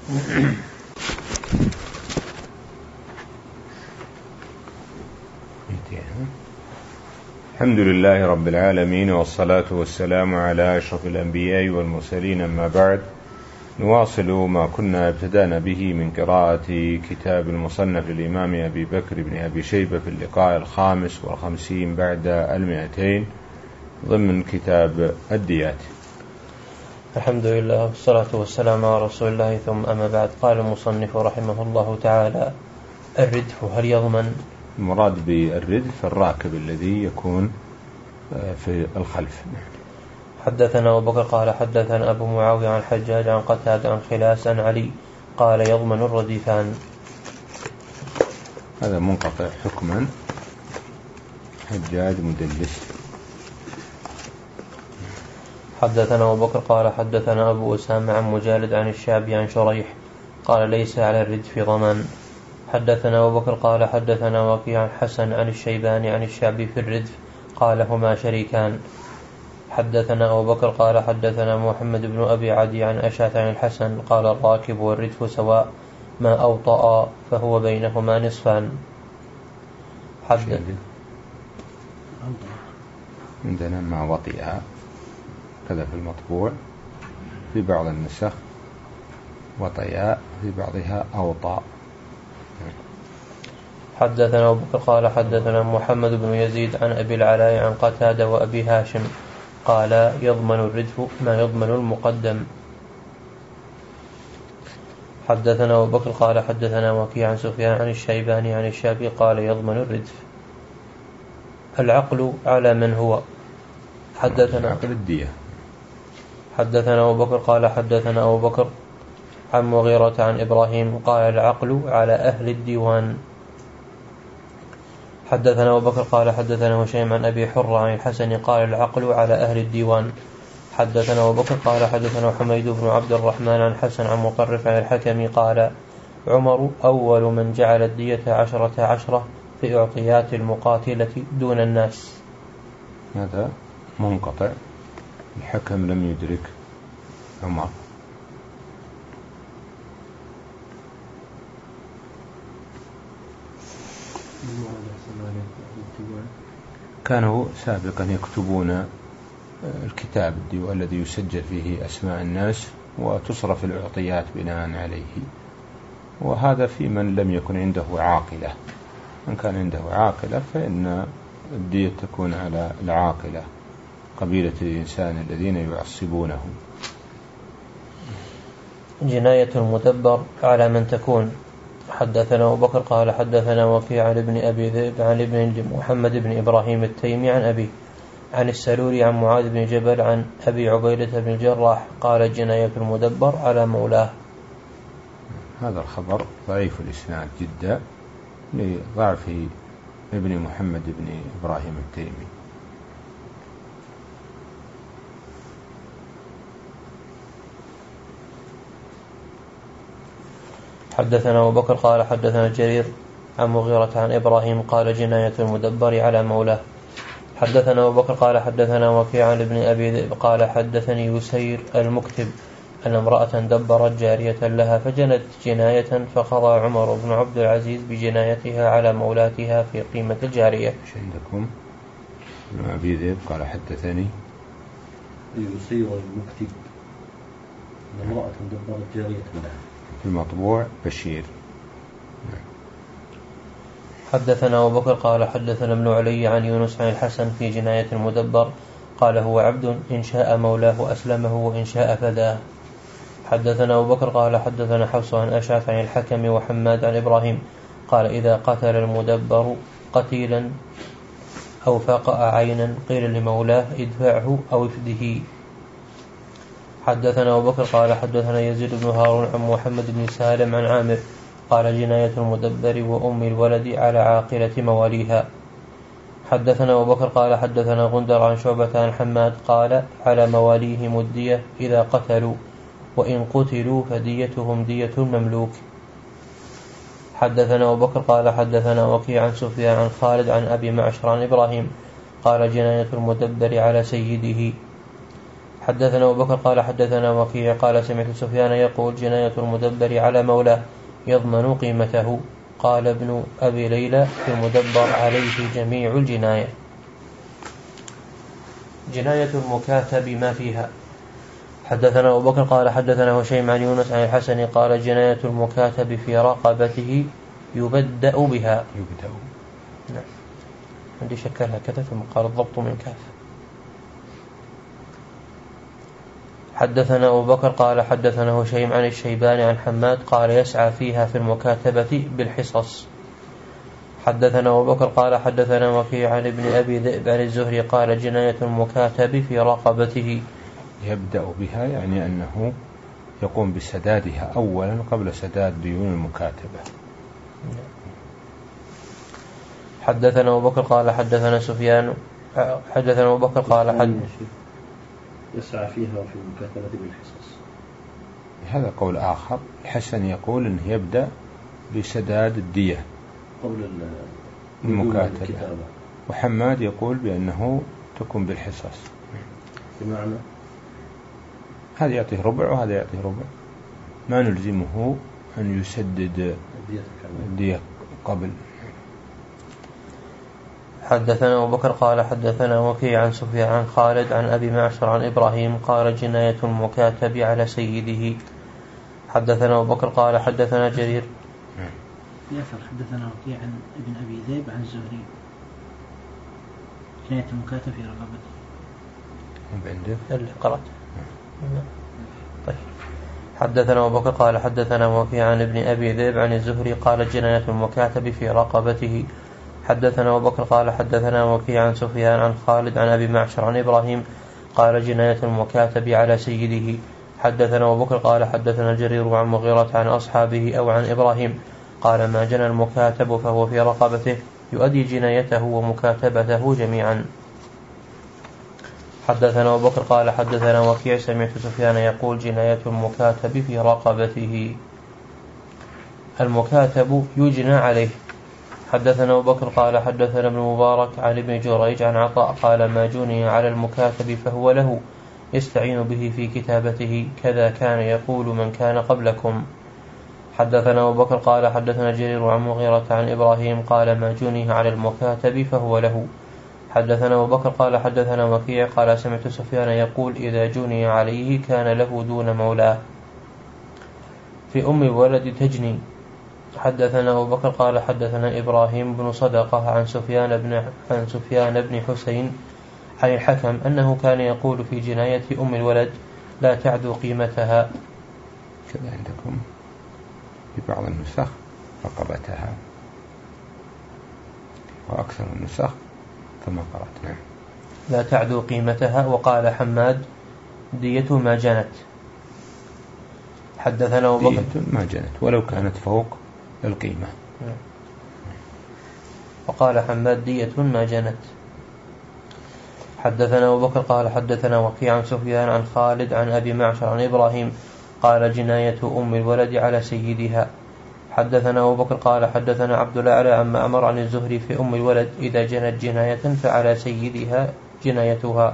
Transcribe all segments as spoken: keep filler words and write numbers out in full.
الحمد لله رب العالمين، والصلاة والسلام على أشرف الأنبياء والمرسلين، أما بعد. نواصل ما كنا ابتدأنا به من قراءة كتاب المصنف للإمام أبي بكر بن أبي شيبة في اللقاء الخامس والخمسين بعد المئتين ضمن كتاب الديات. الحمد لله والصلاة والسلام على رسول الله، ثم أما بعد. قال المصنف رحمه الله تعالى: الردف هل يضمن؟ المراد بالردف الراكب الذي يكون في الخلف. حدثنا أبو بكر قال حدثنا أبو معاوية عن حجاج عن قتادة عن خلاس عن علي قال: يضمن الرديفان. هذا منقطع حكما، حجاج مدلس. حدثنا أبو بكر قال حدثنا أبو أسامة عن مجالد عن الشعبي عن شريح قال: ليس على الردف ضمان. حدثنا أبو بكر قال حدثنا وكيع عن حسن عن الشيباني عن الشعبي في الردف قال: هما شريكان. حدثنا أبو بكر قال حدثنا محمد بن أبي عدي عن أشعث عن الحسن قال: الراكب والردف سواء، ما أوطأ فهو بينهما نصفان. حدث عندنا ما وطئها كذا في المطبوع، في بعض النسخ وطياء، في بعضها أوطأ. حدثنا أبو بكر قال حدثنا محمد بن يزيد عن أبي العلاء عن قتادة وأبي هاشم قال: يضمن الردف ما يضمن المقدم. حدثنا أبو بكر قال حدثنا وكيع عن سفيان عن الشيباني عن الشعبي قال: يضمن الردف. العقل على من هو. حدثنا عقل الدية. حدثنا أبو بكر قال حدثنا أبو بكر عن مغيرة عن إبراهيم قال: العقل على أهل الديوان. حدثنا أبو بكر قال حدثنا هشيم عن أبي حر عن الحسن قال: العقل على أهل الديوان. حدثنا أبو بكر قال حدثنا حميد بن عبد الرحمن عن حسن عن مطرف عن الحكم قال: عمر أول من جعل الدية عشرة عشرة في أعطيات المقاتلة دون الناس. هذا منقطع، الحكم لم يدرك عمر. كانوا سابقا يكتبون الكتاب الديوان الذي يسجل فيه أسماء الناس وتصرف الأعطيات بناء عليه، وهذا في من لم يكن عنده عاقلة. من كان عنده عاقلة فإن الدية تكون على العاقلة، قبيلة الإنسان الذين يعصبونه. جناية المدبر على من تكون. حدثنا أبو بكر قال حدثنا وكيع عن ابن أبي ذئب عن ابن محمد بن إبراهيم التيمي عن أبي عن السلوري عن معاذ بن جبل عن أبي عبيدة بن الجراح قال: جناية المدبر على مولاه. هذا الخبر ضعيف الإسناد جدا لضعف ابن محمد بن إبراهيم التيمي. حدثنا أبو بكر قال حدثنا جرير عن مغيرة عن إبراهيم قال: جناية المدبر على مولاه. حدثنا أبو بكر قال حدثنا وكيع عن ابن أبي ذئب قال: حدثني يسير المكتب أن امرأة دبرت جارية لها فجنت جناية، فقضى عمر بن عبد العزيز بجنايتها على مولاتها في قيمة الجارية. ايش عندكم؟ ابن أبي ذئب قال حدثني يسير المكتب أن امرأة دبرت جارية لها في المطبوع بشير. حدثنا أبو بكر قال حدثنا ابن علي عن يونس عن الحسن في جناية المدبر قال: هو عبد إن شاء مولاه أسلمه وإن شاء فداه. حدثنا أبو بكر قال حدثنا حفص عن أشعث عن الحكم وحماد عن إبراهيم قال: إذا قتل المدبر قتيلا أو فقأ عينا قيل لمولاه: ادفعه أو افده. حدثنا أبو بكر قال حدثنا يزيد بن هارون عن محمد بن سالم عن عامر قال: جناية المدبر وأم الولد على عاقلة مواليها. حدثنا أبو بكر قال حدثنا غندر عن شعبة عن حماد قال: على مواليهم الدية إذا قتلوا، وإن قتلوا فديتهم دية المملوك. حدثنا أبو بكر قال حدثنا وكيع عن سفيان عن خالد عن أبي معشر عن إبراهيم قال: جناية المدبر على سيده. حدثنا أبو بكر قال حدثنا وكيع قال سمعت سفيان يقول جناية المدبر على مولاه يضمن قيمته. قال ابن أبي ليلى في المدبر عليه جميع الجناية. جناية المكاتب ما فيها. حدثنا أبو بكر قال حدثنا هشيم عن يونس عن الحسن قال جناية المكاتب في رقبته يبدأ بها. يبدأ. نعم. عندي شكلها كذا ثم قال الضبط من كاف. حدثنا أبو بكر قال حدثنا هشيم عن الشيباني عن حماد قال يسعى فيها في المكاتبة بالحصص. حدثنا أبو بكر قال حدثنا وكيع عن ابن أبي ذئب عن الزهري قال جناية المكاتب في رقبته. يبدأ بها يعني أنه يقوم بسدادها أولا قبل سداد ديون المكاتبة. حدثنا أبو بكر قال حدثنا سفيان حدثنا أبو بكر قال حد يسعى فيها في المكاتبة بالحصص. هذا قول آخر. الحسن يقول أنه يبدأ بسداد الدية قبل المكاتبة، وحماد يقول بأنه تكون بالحصص. بمعنى هذا يعطيه ربع وهذا يعطيه ربع، ما نلزمه أن يسدد الدية قبل. حدثنا أبو بكر قال حدثنا وكيع عن سفيان عن خالد عن أبي معشر عن إبراهيم قال جناية المكاتب على سيده. حدثنا أبو بكر قال حدثنا جرير يافر حدثنا وكيع عن ابن أبي ذئب عن الزهري جناية المكاتب في رقبته. عندك اللي قرأت. طيب. حدثنا أبو بكر قال حدثنا وكيع عن ابن أبي ذئب عن الزهري قال جناية المكاتب في رقبته. حدثنا أبو بكر قال حدثنا وكيع عن سفيان عن خالد عن أبي معشر عن إبراهيم قال جناية المكاتب على سيده. حدثنا أبو بكر قال حدثنا جرير عن مغيرة عن أصحابه أو عن إبراهيم قال ما جنى المكاتب فهو في رقبته يؤدي جنايته ومكاتبته جميعا. حدثنا أبو بكر قال حدثنا وكيع سمعت سفيان يقول جناية المكاتب في رقبته. المكاتب يجنى عليه. حدثنا أبو بكر قال حدثنا ابن مبارك عن ابن جريج عن عطاء قال ما جني على المكاتب فهو له يستعين به في كتابته كذا كان يقول من كان قبلكم. حدثنا أبو بكر قال حدثنا جرير عن مغيرة عن إبراهيم قال ما جني على المكاتب فهو له. حدثنا أبو بكر قال حدثنا وكيع قال سمعت سفيان يقول إذا جني عليه كان له دون مولاه. في أم الولد تجني. حدثنا أبو بكر قال حدثنا إبراهيم بن صدقة عن سفيان بن عن سفيان بن حسين عن الحكم أنه كان يقول في جناية أم الولد لا تعدو قيمتها. كذا عندكم في بعض النسخ رقبتها وأكثر النسخ كما قرأت. نعم. لا تعدو قيمتها. وقال حماد دية ما جنت. حدثنا أبو بكر دية ما جنت ولو كانت فوق القيمة. وقال حماد دية ما جنت. حدثنا أبو بكر قال حدثنا وكيع عن سفيان عن خالد عن أبي معشر عن إبراهيم قال جناية أم الولد على سيدها. حدثنا أبو بكر قال حدثنا عبد الأعلى عن معمر عن الزهري في أم الولد إذا جنت جناية فعلى سيدها جنايتها.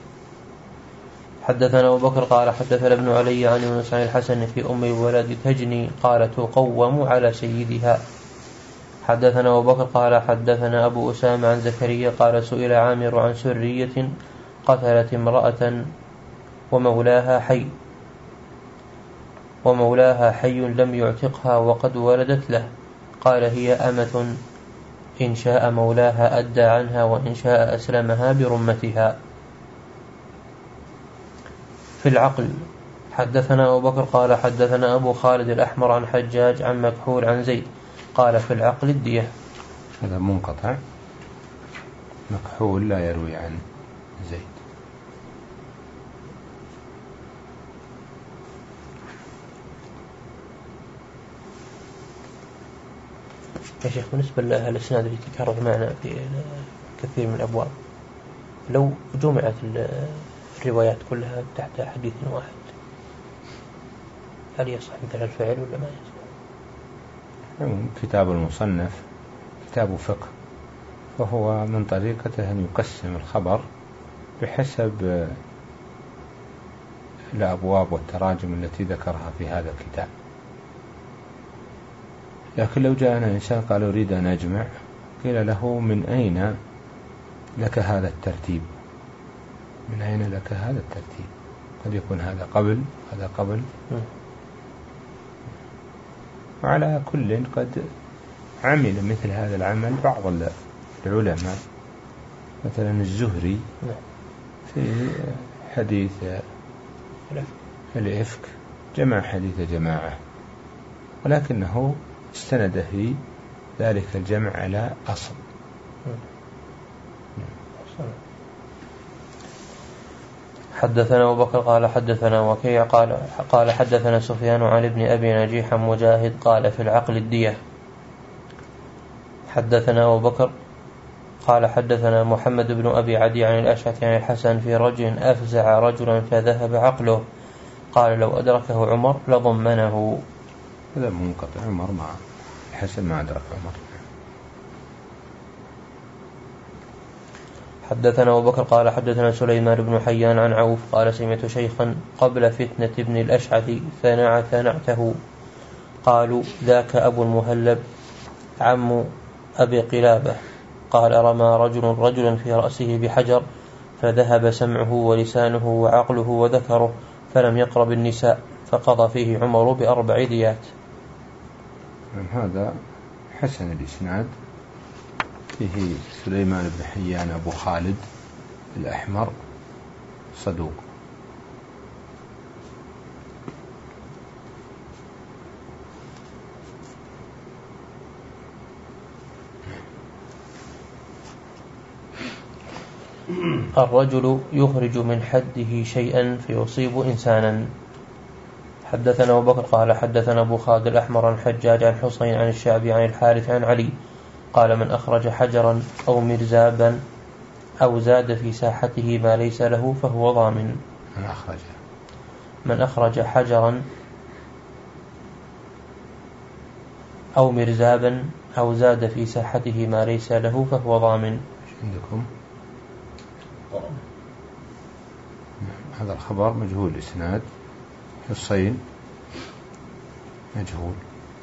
حدثنا أبو بكر قال حدثنا ابن علي عن يونس عن الحسن في أم الولد تجني قال تقوم على سيدها. حدثنا أبو بكر قال حدثنا أبو أسامة عن زكريا قال سئل عامر عن سرية قتلت امرأة ومولاها حي ومولاها حي لم يعتقها وقد ولدت له قال هي أمة إن شاء مولاها أدى عنها وإن شاء أسلمها برمتها. في العقل. حدثنا أبو بكر قال حدثنا أبو خالد الأحمر عن حجاج عن مكحول عن زيد قال في العقل الدية. هذا منقطع. مكحول لا يروي عن زيد. يا شيخ بالنسبة للإسناد اللي تكرر معنا في كثير من الأبواب لو جمعت الروايات كلها تحت حديث واحد هل يصح مثل الفعل ولا ما يصح؟ كتاب المصنف كتاب فقه فهو من طريقته أن يقسم الخبر بحسب الأبواب والتراجم التي ذكرها في هذا الكتاب. لكن لو جاءنا إنسان قال أريد أن أجمع، قيل له من أين لك هذا الترتيب؟ من أين لك هذا الترتيب؟ قد يكون هذا قبل هذا قبل. وعلى كل قد عمل مثل هذا العمل بعض العلماء، مثلا الزهري في حديث الإفك جمع حديث جماعة، ولكنه استند في ذلك الجمع على أصل. حدثنا أبو بكر قال حدثنا وكيع قال قال حدثنا سفيان عن ابن أبي نجيح مجاهد قال في العقل الدية. حدثنا أبو بكر قال حدثنا محمد بن أبي عدي عن الأشعث عن الحسن في رجل أفزع رجلا فذهب عقله، قال لو أدركه عمر لضمنه. هذا منقطع، عمر مع الحسن ما أدرك عمر. حدثنا أبو بكر قال حدثنا سليمان بن حيان عن عوف قال سمعت شيخا قبل فتنة ابن الأشعث فنعت نعته، قالوا ذاك أبو المهلب عم أبي قلابة، قال رمى رجل رجلا في رأسه بحجر فذهب سمعه ولسانه وعقله وذكره فلم يقرب النساء، فقضى فيه عمر بأربع ديات. هذا حسن الإسناد، فيه سليمان بن حيان أبو خالد الأحمر صدوق. الرجل يخرج من حده شيئا فيصيب إنسانا. حدثنا أبو بكر قال حدثنا أبو خالد الأحمر عن حجاج عن حسين عن الشعبي عن الحارث عن علي قال من أخرج حجرا أو مرزابا أو زاد في ساحته ما ليس له فهو ضامن. من أخرج من أخرج حجرا أو مرزابا أو زاد في ساحته ما ليس له فهو ضامن. عندكم هذا الخبر مجهول الإسناد، حسين مجهول.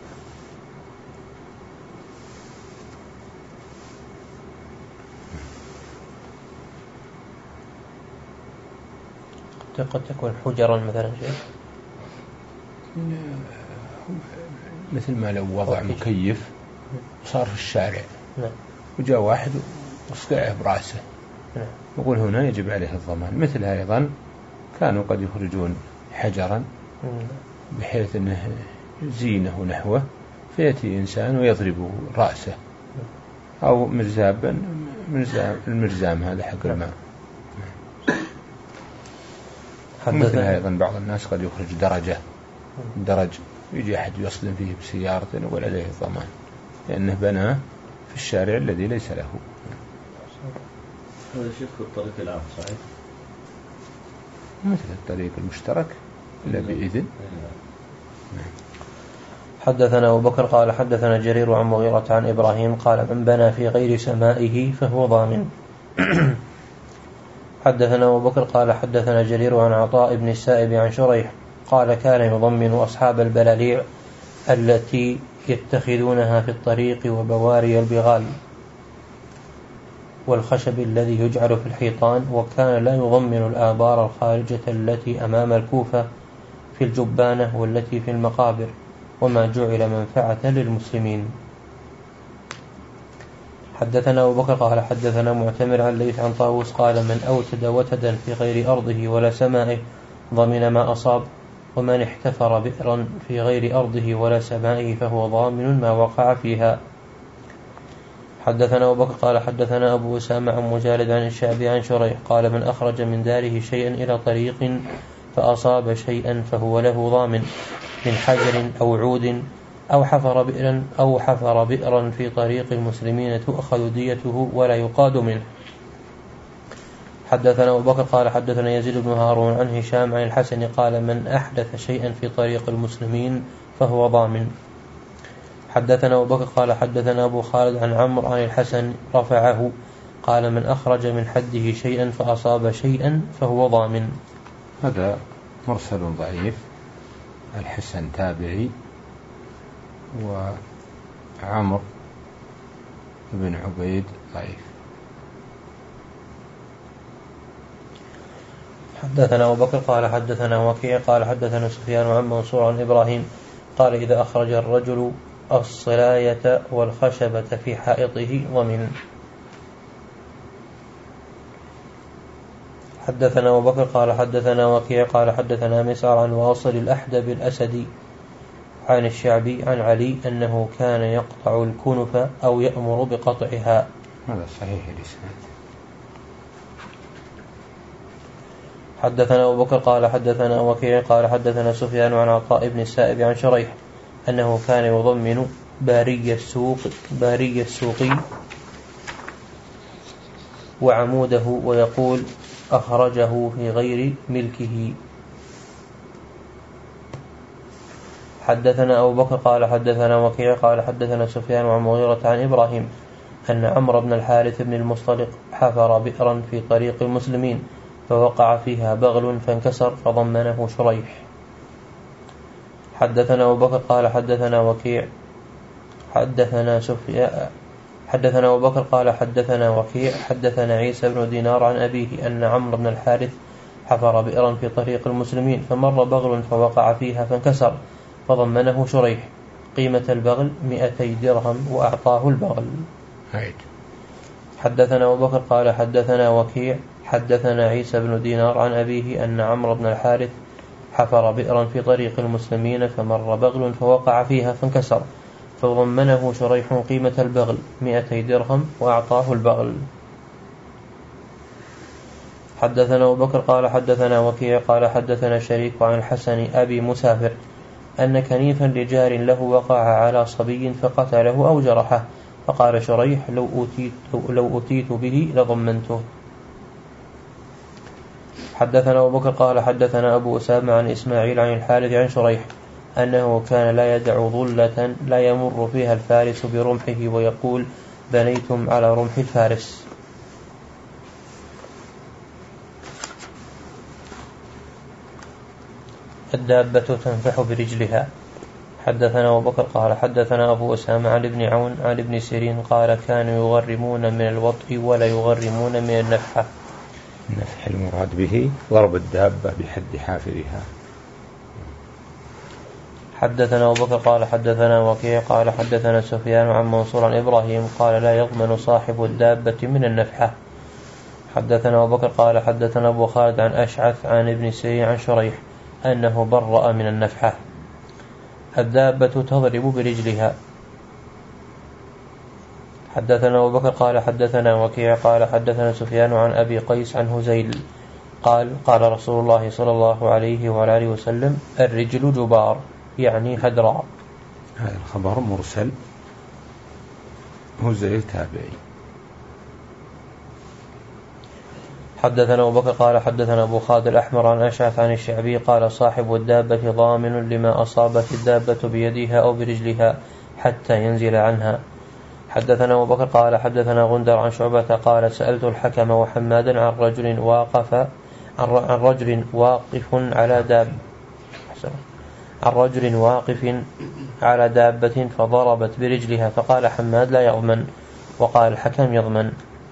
قد تكون حجرا مثلا شيء مثل ما لو وضع مكيف صار في الشارع نعم. وجاء واحد وصقعه براسه نعم. يقول هنا يجب عليه الضمان. مثل أيضا كانوا قد يخرجون حجرا بحيث أنه زينه نحوه فيأتي إنسان ويضرب رأسه، أو مرزابا مرزام المرزام هذا حق الماء. مثل أيضا بعض الناس قد يخرج درجة درج يجي أحد يصدم فيه بسيارة يقول عليه الضمان لأنه بنى في الشارع الذي ليس له. هذا شيخ الطريق العام صحيح؟ مثل الطريق المشترك إلا بإذن. حدثنا أبو بكر قال حدثنا جرير عن مغيرة عن إبراهيم قال من بنى في غير سمائه فهو ضامن. حدثنا أبو بكر قال حدثنا جرير عن عطاء بن السائب عن شريح قال كان يضمن أصحاب البلاليع التي يتخذونها في الطريق وبواري البغال والخشب الذي يجعل في الحيطان، وكان لا يضمن الآبار الخارجة التي أمام الكوفة في الجبانة والتي في المقابر، وما جعل منفعة للمسلمين. حدثنا أبو بكر قال حدثنا معتمر عن ليث عن طاووس قال من أوتد وتدا في غير أرضه ولا سمائه ضمن ما أصاب، ومن احتفر بئرا في غير أرضه ولا سمائه فهو ضامن ما وقع فيها. حدثنا أبو بكر قال حدثنا أبو أسامة عن مجالد عن الشعبي عن شريح قال من أخرج من داره شيئا إلى طريق فأصاب شيئا فهو له ضامن من حجر أو عود أو حفر بئرا أو حفر بئرا في طريق المسلمين تؤخذ ديته ولا يقاد منه. حدثنا أبو بكر قال حدثنا يزيد بن هارون عن هشام عن الحسن قال من أحدث شيئا في طريق المسلمين فهو ضامن. حدثنا أبو بكر قال حدثنا أبو خالد عن عمرو عن الحسن رفعه قال من أخرج من حده شيئا فأصاب شيئا فهو ضامن. هذا مرسل ضعيف. الحسن تابعي، وعمر بن عبيد ضعيف. حدثنا أبو بكر قال حدثنا وكيع قال حدثنا سفيان عن منصور عن إبراهيم قال إذا أخرج الرجل الصلاية والخشبة في حائطه ضمن. حدثنا أبو بكر قال حدثنا وكيع قال حدثنا مسعر عن واصل الأحدب الأسدي عن الشعبي عن علي أنه كان يقطع الكنف أو يأمر بقطعها. هذا صحيح الإسناد. حدثنا أبو بكر قال حدثنا وكيع قال حدثنا سفيان عن عطاء بن السائب عن شريح أنه كان يضمن باري السوق باري السوقي وعموده ويقول أخرجه في غير ملكه. حدثنا أبو بكر قال حدثنا وكيع قال حدثنا سفيان عن مغيرة عن إبراهيم أن عمرو بن الحارث بن المصطلق حفر بئرا في طريق المسلمين فوقع فيها بغل فانكسر فضمنه شريح. حدثنا أبو بكر قال حدثنا وكيع حدثنا سفيان حدثنا أبو بكر قال حدثنا وكيع حدثنا عيسى بن دينار عن أبيه أن عمرو بن الحارث حفر بئرا في طريق المسلمين فمر بغل فوقع فيها فانكسر فضمنه شريح. قيمة البغل مئتي درهم وأعطاه البغل. حدثنا أبو بكر قال حدثنا وكيع حدثنا عيسى بن دينار عن أبيه أن عمرو بن الحارث حفر بئرا في طريق المسلمين فمر بغل فوقع فيها فانكسر فضمنه شريح قيمة البغل مئتي درهم وأعطاه البغل. حدثنا أبو بكر قال حدثنا وكيع قال حدثنا شريك عن الحسن أبي مسافر أن كنيفا لجار له وقع على صبي فقتله أو جرحه فقال شريح لو أتيت, لو أتيت به لضمنته. حدثنا أبو بكر قال حدثنا أبو أسامة عن إسماعيل عن الحارث عن شريح أنه كان لا يدع ظلة لا يمر فيها الفارس برمحه ويقول بنيتم على رمح الفارس. الدابة تنفح برجلها. حدثنا أبو بكر قال حدثنا أبو أسامة عن ابن عون عن ابن سيرين قال كانوا يغرمون من الوطء ولا يغرمون من النفحة. النفح المراد به ضرب الدابة بحد حافرها. حدثنا أبو بكر قال حدثنا وكيع قال حدثنا سفيان عن منصور عن إبراهيم قال لا يضمن صاحب الدابة من النفحة. حدثنا أبو بكر قال حدثنا أبو خالد عن أشعث عن ابن سيرين عن شريح أنه برأ من النفحة. الدابة تضرب برجلها. حدثنا أبو بكر قال حدثنا وكيع قال حدثنا سفيان عن أبي قيس عن هزيل قال قال رسول الله صلى الله عليه وعلى آله وسلم الرجل جبار يعني هدراء. هذا الخبر مرسل. هزيل تابعي. حدثنا أبو بكر قال حدثنا أبو خالد الأحمر عن أشعث عن الشعبي قال صاحب الدابة ضامن لما أصابت الدابة بيدها أو برجلها حتى ينزل عنها. حدثنا أبو بكر قال حدثنا غندر عن شعبة قال سألت الحكم وحمادا عن رجل واقف عن رجل واقف على داب عن رجل واقف على دابة فضربت برجلها فقال حماد لا يضمن وقال الحكم يضمن.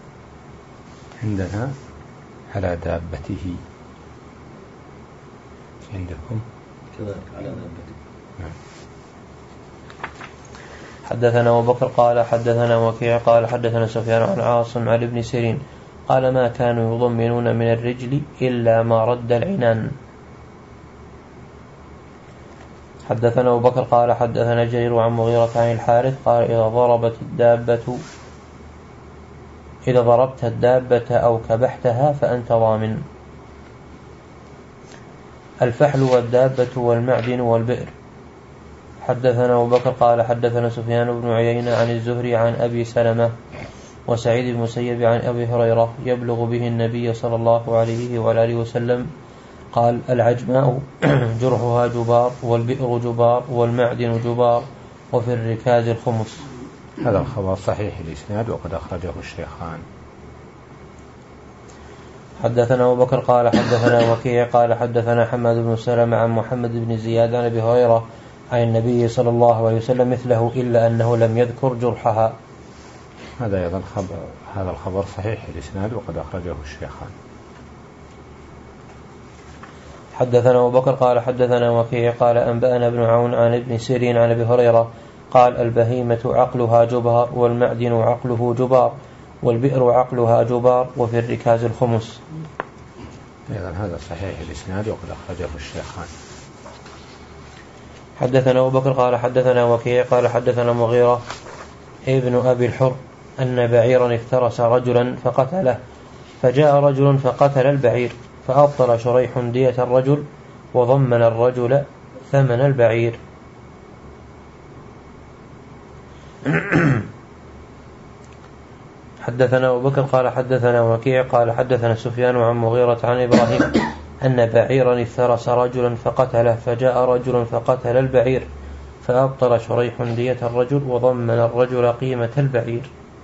عندنا على دابته عندكم كذلك على دابته. حدثنا أبو بكر قال حدثنا وكيع قال حدثنا سفيان عن عاصم عن ابن سيرين قال ما كانوا يضمنون من الرجل إلا ما رد العنان. حدثنا أبو بكر قال حدثنا جرير عن مغيرة عن الحارث قال إذا ضربت الدابة إذا ضربت الدابة أو كبحتها فأنت ضامن. الفحل والدابة والمعدن والبئر. حدثنا أبو بكر قال حدثنا سفيان بن عيينة عن الزهري عن أبي سلمة وسعيد بن المسيب عن أبي هريرة يبلغ به النبي صلى الله عليه وآله وسلم قال العجماء جرحها جبار والبئر جبار والمعدن جبار وفي الركاز الخمس. هذا الخبر صحيح الإسناد وقد أخرجه الشيخان. حدثنا أبو بكر قال حدثنا وكيع قال حدثنا حماد بن سلمة عن محمد بن زياد عن أبي هريرة عن النبي صلى الله عليه وسلم مثله إلا أنه لم يذكر جرحها. هذا أيضا خبر هذا الخبر صحيح الإسناد وقد أخرجه الشيخان. حدثنا أبو بكر قال حدثنا وكيع قال أنبأنا ابن عون عن ابن سيرين عن أبي هريرة قال البهيمة عقلها جبار والمعدن عقله جبار والبئر عقلها جبار وفي الركاز الخمس. أيضا هذا صحيح الإسناد وقد أخرجه الشيخان. حدثنا أبو بكر قال حدثنا وكيع قال حدثنا مغيرة ابن أبي الحر أن بعيرا افترس رجلا فقتله فجاء رجل فقتل البعير فأبطل شريح دية الرجل وضمن الرجل ثمن البعير. حدثنا أبو بكر قال حدثنا وكيع قال حدثنا سفيان عن مغيرة عن إبراهيم أن بعيرا افترس رجلا فقتله فجاء رجل فقتل البعير فأبطل شريح دية الرجل وضمن الرجل قيمة البعير.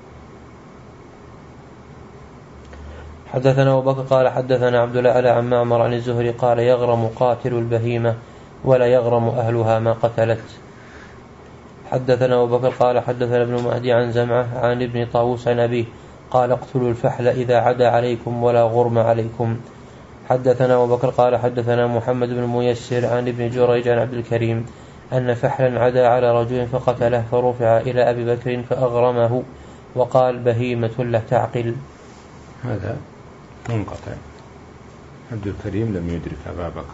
حدثنا أبو بكر قال حدثنا عبد الأعلى عن معمر عن الزهري قال يغرم قاتل البهيمة ولا يغرم أهلها ما قتلت. حدثنا أبو بكر قال حدثنا ابن مهدي عن زمعة عن ابن طاووس عن أبيه قال اقتلوا الفحل إذا عدا عليكم ولا غرم عليكم. حدثنا أبو بكر قال حدثنا محمد بن ميسر عن ابن جريج عن عبد الكريم أن فحلا عدا على رجل فقتله فرفع إلى أبي بكر فأغرمه وقال بهيمة لا تعقل. هذا منقطع. عبد الكريم لم يدرك أبا بكر.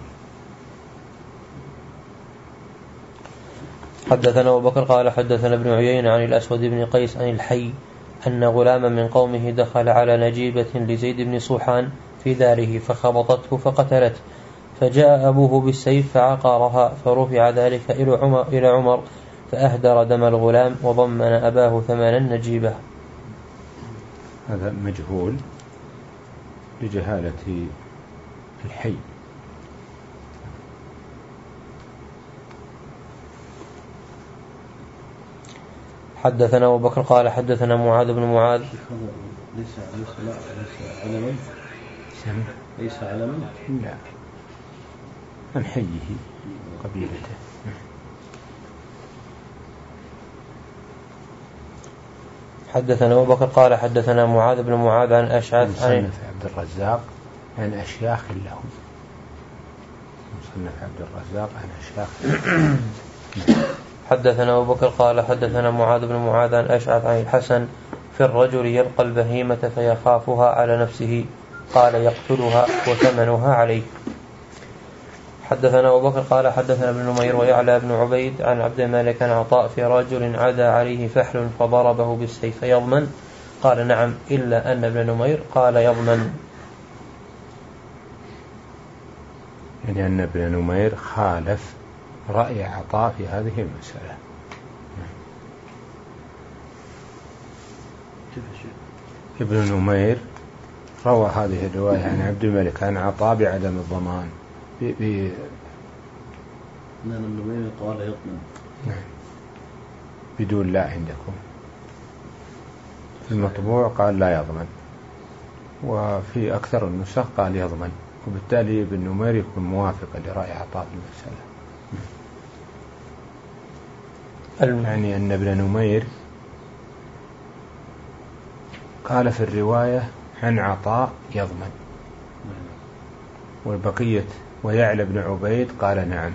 حدثنا أبو بكر قال حدثنا ابن عيينة عن الأسود بن قيس عن الحي أن غلاما من قومه دخل على نجيبة لزيد بن صوحان في داره فخبطته فقتلته فجاء أبوه بالسيف فعقرها فرفع ذلك إلى عمر, إلى عمر فأهدر دم الغلام وضمن أباه ثمن النجيبة. هذا مجهول لجهالة الحي. حدثنا أبو بكر قال حدثنا معاذ بن معاذ ليس ليس علما ليس علما لا من حيه قبيلته. حدثنا أبو بكر قال حدثنا معاذ بن معاذ عن أشعث عن عبد الرزاق عن أشياخ له. مصنف عبد الرزاق عن أشياخ. حدثنا أبو بكر قال حدثنا معاذ بن معاذ عن أشعث عن الحسن في الرجل يلقى البهيمة فيخافها على نفسه قال يقتلها وثمنها عليه. حدثنا أبو بكر قال حدثنا ابن نمير ويعلى بن عبيد عن عبد الملك عن عطاء في رجل عدا عليه فحل فضربه بالسيف يضمن قال نعم إلا أن ابن نمير قال يضمن. يعني أن ابن نمير خالف رأي عطاء في هذه المسألة. ابن نمير روى هذه الرواية عن عبد الملك عن عطاء بعدم الضمان ب... ب... ابن نمير قال يضمن بدون لا عندكم. في المطبوع قال لا يضمن وفي أكثر النسخ قال يضمن وبالتالي ابن نمير يكون موافقا لرأي عطاء في المسألة. يعني أن ابن نمير قال في الرواية عن عطاء يضمن والبقية ويعلى بن عبيد قال نعم.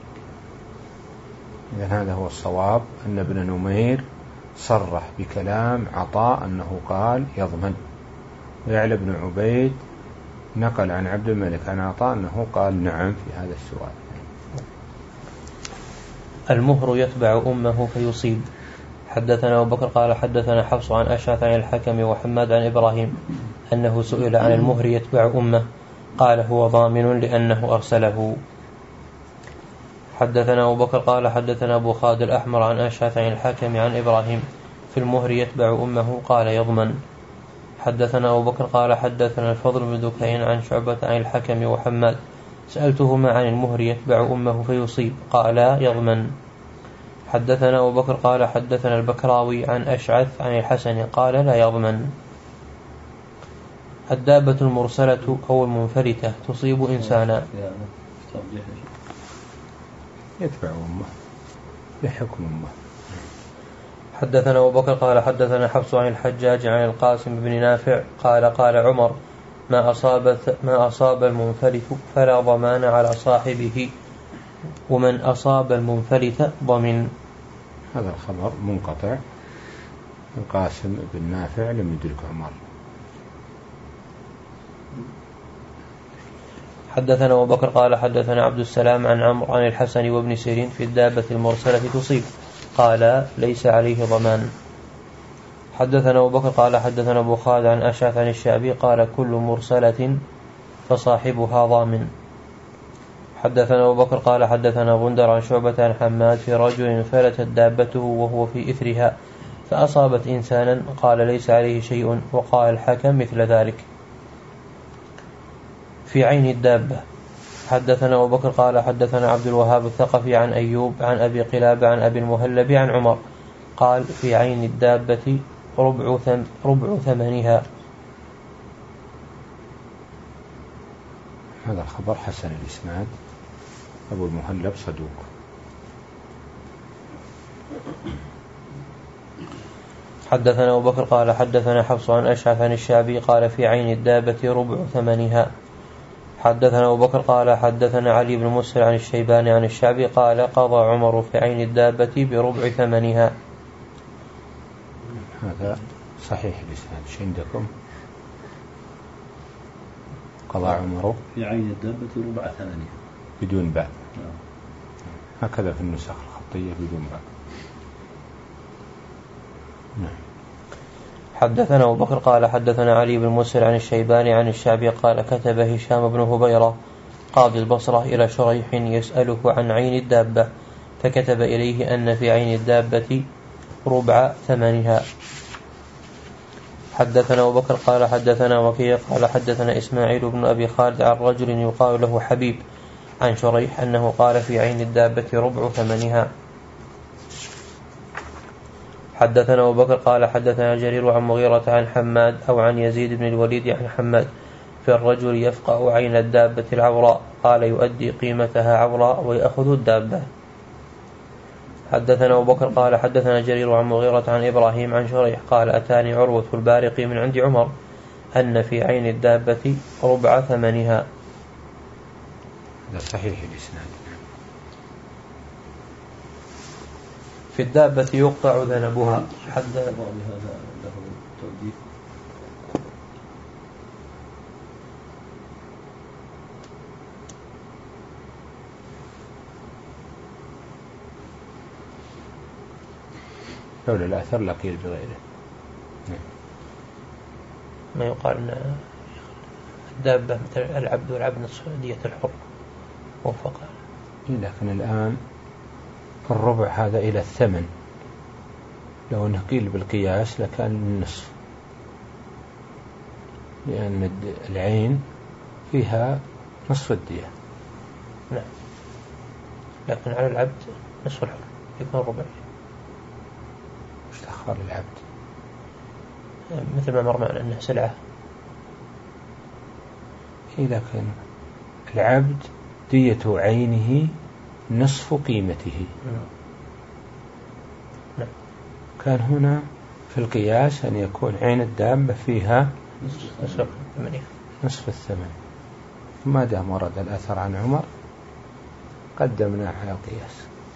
إذن هذا هو الصواب أن ابن نمير صرح بكلام عطاء أنه قال يضمن ويعلى بن عبيد نقل عن عبد الملك عن عطاء أنه قال نعم في هذا السؤال. المهر يتبع أمه فيصيب. حدثنا أبو بكر قال حدثنا حفص عن أشعث عن الحكم وحماد عن إبراهيم أنه سئل عن المهر يتبع أمه قال هو ضامن لأنه أرسله. حدثنا أبو بكر قال حدثنا أبو خالد الأحمر عن أشعث عن الحكم عن إبراهيم في المهر يتبع أمه قال يضمن. حدثنا أبو بكر قال حدثنا الفضل بن دكين عن شعبة عن الحكم وحماد سألتهما عن المهر يتبع أمه فيصيب قال يضمن. حدثنا أبو بكر قال حدثنا البكراوي عن أشعث عن الحسن قال لا يضمن. الدابة المرسلة أو المنفلتة تصيب إنسانا. يتبع أمه بحكم أمه. حدثنا أبو بكر قال حدثنا حفص عن الحجاج عن القاسم بن نافع قال قال عمر ما أصابت ما أصاب المنفلت فلا ضمان على صاحبه ومن أصاب المنفلت ضمن. هذا الخبر منقطع. القاسم بن نافع لم يدرك عمر. حدثنا أبو بكر قال حدثنا عبد السلام عن عمرو عن الحسن وابن سيرين في الدابة المرسلة تصيب قال ليس عليه ضمان. حدثنا أبو بكر قال حدثنا أبو خالد عن أشعث عن الشعبي قال كل مرسلة فصاحبها ضامن. حدثنا أبو بكر قال حدثنا غندر عن شعبة عن حماد في رجل فلتت دابته وهو في إثرها فأصابت إنسانا قال ليس عليه شيء. وقال الحكم مثل ذلك. في عين الدابة. حدثنا أبو بكر قال حدثنا عبد الوهاب الثقفي عن أيوب عن أبي قلابة عن أبي المهلب عن عمر قال في عين الدابة ربع, ثم ربع ثمنها. هذا الخبر حسن الإسناد. أبو المهلب صدوق. حدثنا أبو بكر قال حدثنا حفص عن أشعث عن الشعبي قال في عين الدابة ربع ثمنها. حدثنا أبو بكر قال حدثنا علي بن مسهر عن الشيباني عن الشعبي قال قضى عمر في عين الدابة بربع ثمنها. هذا صحيح الإسناد. شو عندكم؟ قضى عمر في عين الدابة ربع ثمنها بدون باء. هكذا في النسخ الخطية بدون باء. نعم. حدثنا أبو بكر قال حدثنا علي بن مسهر عن الشيباني عن الشعبي قال كتب هشام بن هبيرة قاضي البصرة إلى شريح يسأله عن عين الدابة فكتب إليه أن في عين الدابة ربع ثمنها. حدثنا أبو بكر قال حدثنا وكيع قال حدثنا إسماعيل بن أبي خالد عن رجل يقال له حبيب عن شريح أنه قال في عين الدابة ربع ثمنها. حدثنا أبو بكر قال حدثنا جرير عن مغيرة عن حماد أو عن يزيد بن الوليد عن حماد في الرجل يفقأ عين الدابة العوراء قال يؤدي قيمتها عوراء ويأخذ الدابة. حدثنا أبو بكر قال حدثنا جرير عن مغيرة عن إبراهيم عن شريح قال أتاني عروة البارقي من عند عمر أن في عين الدابة ربع ثمنها. هذا صحيح الإسناد. في الدابة يقطع ذنبها. حد هذا له توجيه. لولا الأثر لقيل بغيره. ما يقال أن الدابة مثل العبد والعبد نصف دية الحر وفق. لكن الآن الربع هذا إلى الثمن. لو أنه قيل بالقياس لكان النصف لأن العين فيها نصف الدية. نعم. لكن على العبد نصف الحر يكون ربع. وش تأخر العبد؟ مثل ما مر معنا أنه سلعة. إيه لكن العبد دية عينه نصف قيمته. نعم. كان هنا في القياس أن يكون عين الدابة فيها نصف الثمن. نصف الثمن. ما دام ورد الأثر عن عمر قدمناه على القياس.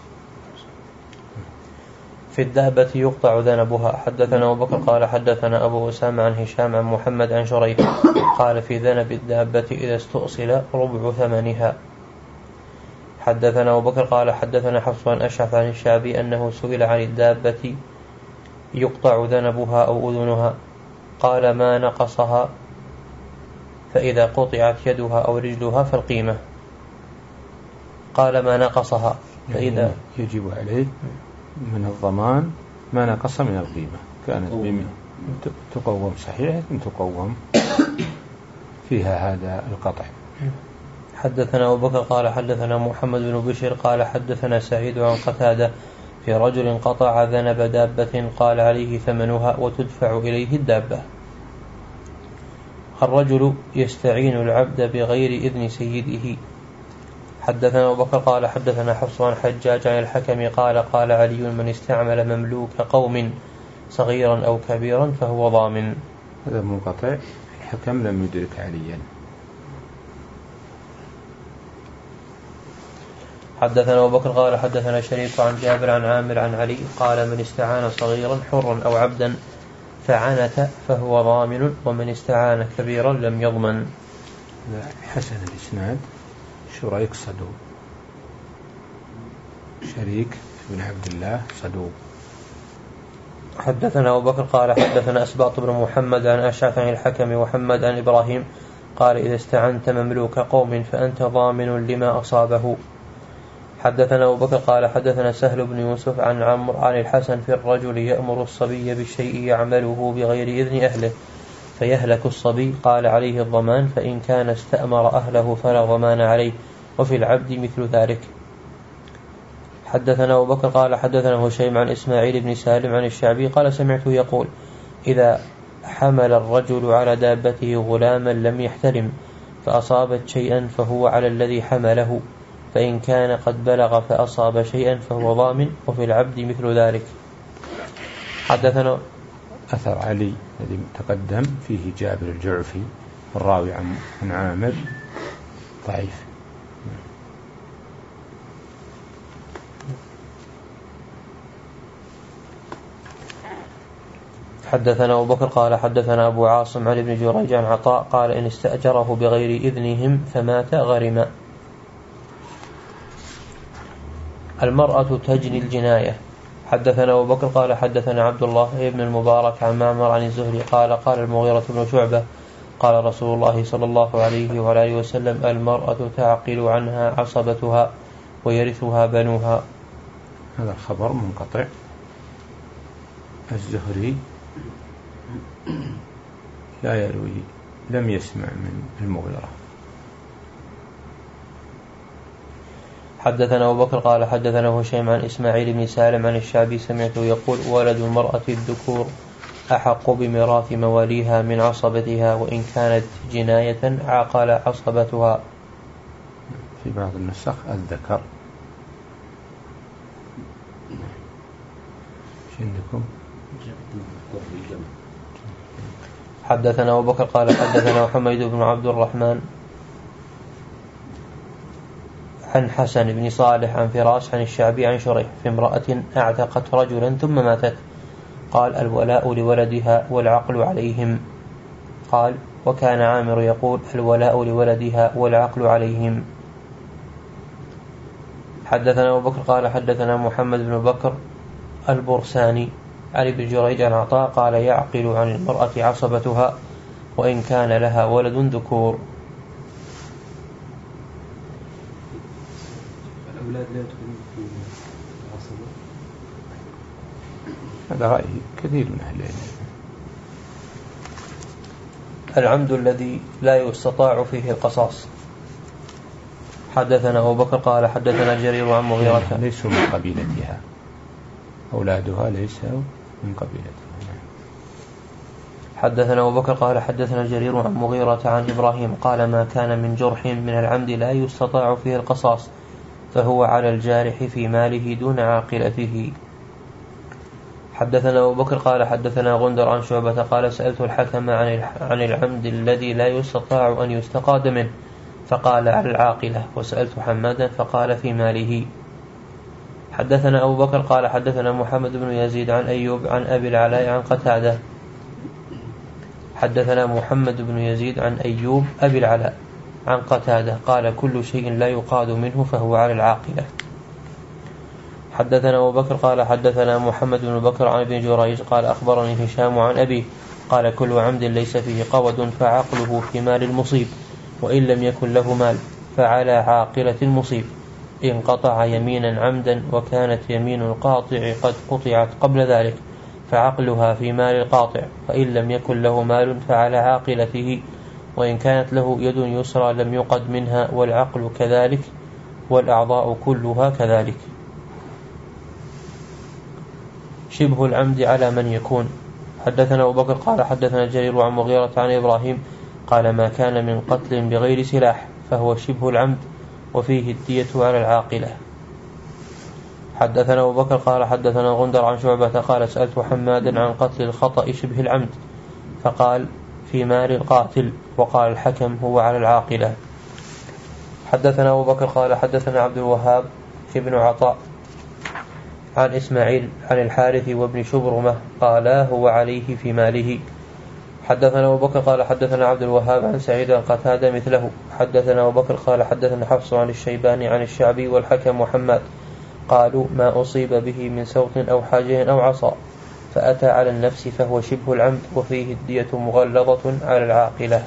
في الدابة يقطع ذنبها. حدثنا أبو بكر قال حدثنا أبو أسامة عن هشام عن محمد عن شريح قال في ذنب الدابة إذا استؤصل ربع ثمنها. حدثنا أبو بكر قال حدثنا حفص عن أشعث عن الشعبي أنه سئل عن الدابة يقطع ذنبها أو أذنها قال ما نقصها فإذا قطعت يدها أو رجلها فالقيمة. قال ما نقصها فإذا يجب عليه من الضمان ما نقص من القيمة. كانت بمن تقوم صحيحة تقوم فيها هذا القطع. حدثنا أبو بكر قال حدثنا محمد بن بشير قال حدثنا سعيد عن قتادة في رجل قطع ذنب دابة قال عليه ثمنها وتدفع إليه الدابة. الرجل يستعين العبد بغير إذن سيده. حدثنا أبو بكر قال حدثنا حفص عن حجاج عن الحكم قال قال علي من استعمل مملوك قوم صغيرا أو كبيرا فهو ضامن. هذا منقطع، الحكم لم يدرك عليا. حدثنا أبو بكر قال حدثنا شريك عن جابر عن عامر عن علي قال من استعان صغيرا حرا أو عبدا فعنت فهو ضامن، ومن استعان كبيرا لم يضمن. حسن الإسناد، شريك صدوق، شريك بن عبد الله صدوق. حدثنا أبو بكر قال حدثنا أسباط بن محمد عن أشعث عن الحكم وحمد عن إبراهيم قال إذا استعنت مملوك قوم فأنت ضامن لما أصابه. حدثنا أبو بكر قال حدثنا سهل بن يوسف عن عمرو عن الحسن في الرجل يأمر الصبي بالشيء يعمله بغير إذن أهله فيهلك الصبي قال عليه الضمان، فإن كان استأمر أهله فلا ضمان عليه، وفي العبد مثل ذلك. حدثنا أبو بكر قال حدثنا هشيم عن إسماعيل بن سالم عن الشعبي قال سمعته يقول إذا حمل الرجل على دابته غلاما لم يحتلم فأصابت شيئا فهو على الذي حمله، فإن كان قد بلغ فأصاب شيئا فهو ضامن، وفي العبد مثل ذلك. حدثنا أثر علي الذي تقدم فيه جابر الجعفي الراوي عن عامر ضعيف. حدثنا أبو بكر قال حدثنا أبو عاصم عن ابن جريج عن عطاء قال إن استأجره بغير إذنهم فمات غرم. المرأة تجني الجناية. حدثنا أبو بكر قال حدثنا عبد الله بن المبارك عن معمر عن الزهري قال قال المغيرة بن شعبة قال رسول الله صلى الله عليه وآله وسلم المرأة تعقل عنها عصبتها ويرثها بنوها. هذا الخبر منقطع. الزهري لا يروي، لم يسمع من المغيرة. حدثنا أبو بكر قال حدثنا هشيم عن إسماعيل بن سالم عن الشعبي سمعته يقول ولد المرأة الذكور أحق بميراث مواليها من عصبتها وإن كانت جناية عقل عصبتها. في بعض النسخ الذكر. عندكم؟ حدثنا أبو بكر قال حدثنا حميد بن عبد الرحمن عن حسن بن صالح عن فراس عن الشعبي عن شريح في امرأة اعتقت رجلا ثم ماتت قال الولاء لولدها والعقل عليهم. قال وكان عامر يقول الولاء لولدها والعقل عليهم. حدثنا أبو بكر قال حدثنا محمد بن بكر البرساني عن ابن جريج عن عطاء قال يعقل عن المرأة عصبتها وإن كان لها ولد ذكور. الأولاد لا يدخلون في العصبة. هذا رأي كثير من أهل العلم. العمد الذي لا يستطاع فيه القصاص. حدثنا أبو بكر قال حدثنا جرير عن مغيرة ليسوا من قبيلتها، أولادها ليسوا من قبيلتها. حدثنا أبو بكر قال حدثنا جرير عن مغيرة عن إبراهيم قال ما كان من جرح من العمد لا يستطاع فيه القصاص فهو على الجارح في ماله دون عاقلته. حدثنا أبو بكر قال حدثنا غندر عن شعبة قال سألت الحكم عن العمد الذي لا يستطاع أن يستقاد منه فقال على العاقلة، وسألت حمادا فقال في ماله. حدثنا أبو بكر قال حدثنا محمد بن يزيد عن أيوب عن أبي العلاء عن قتادة. حدثنا محمد بن يزيد عن أيوب أبي العلاء عن قتادة قال كل شيء لا يقاد منه فهو على العاقلة. حدثنا أبو بكر قال حدثنا محمد بن بكر عن ابن جريج قال أخبرني هشام عن أبيه قال كل عمد ليس فيه قود فعقله في مال المصيب وإن لم يكن له مال فعلى عاقلة المصيب إن قطع يمينا عمدا وكانت يمين القاطع قد قطعت قبل ذلك فعقلها في مال القاطع، فإن لم يكن له مال فعلى عاقلته وإن كانت له يد يسرى لم يقد منها والعقل كذلك والأعضاء كلها كذلك. شبه العمد على من يكون. حدثنا أبو بكر قال حدثنا جرير عن مغيرة عن إبراهيم قال ما كان من قتل بغير سلاح فهو شبه العمد وفيه الدية على العاقلة. حدثنا أبو بكر قال حدثنا غندر عن شعبة قال سألت حمادا عن قتل الخطأ شبه العمد فقال في مال القاتل، وقال الحكم هو على العاقلة. حدثنا أبو بكر قال حدثنا عبد الوهاب ابن عطاء عن إسماعيل عن الحارث وابن شبرمة قالا هو عليه في ماله. حدثنا أبو بكر قال حدثنا عبد الوهاب عن سعيد قتادة مثله. حدثنا أبو بكر قال حدثنا حفص عن الشيباني عن الشعبي والحكم محمد قالوا ما أصيب به من سوط أو حاجة أو عصا فأتى على النفس فهو شبه العمد وفيه الدية مغلظة على العاقلة.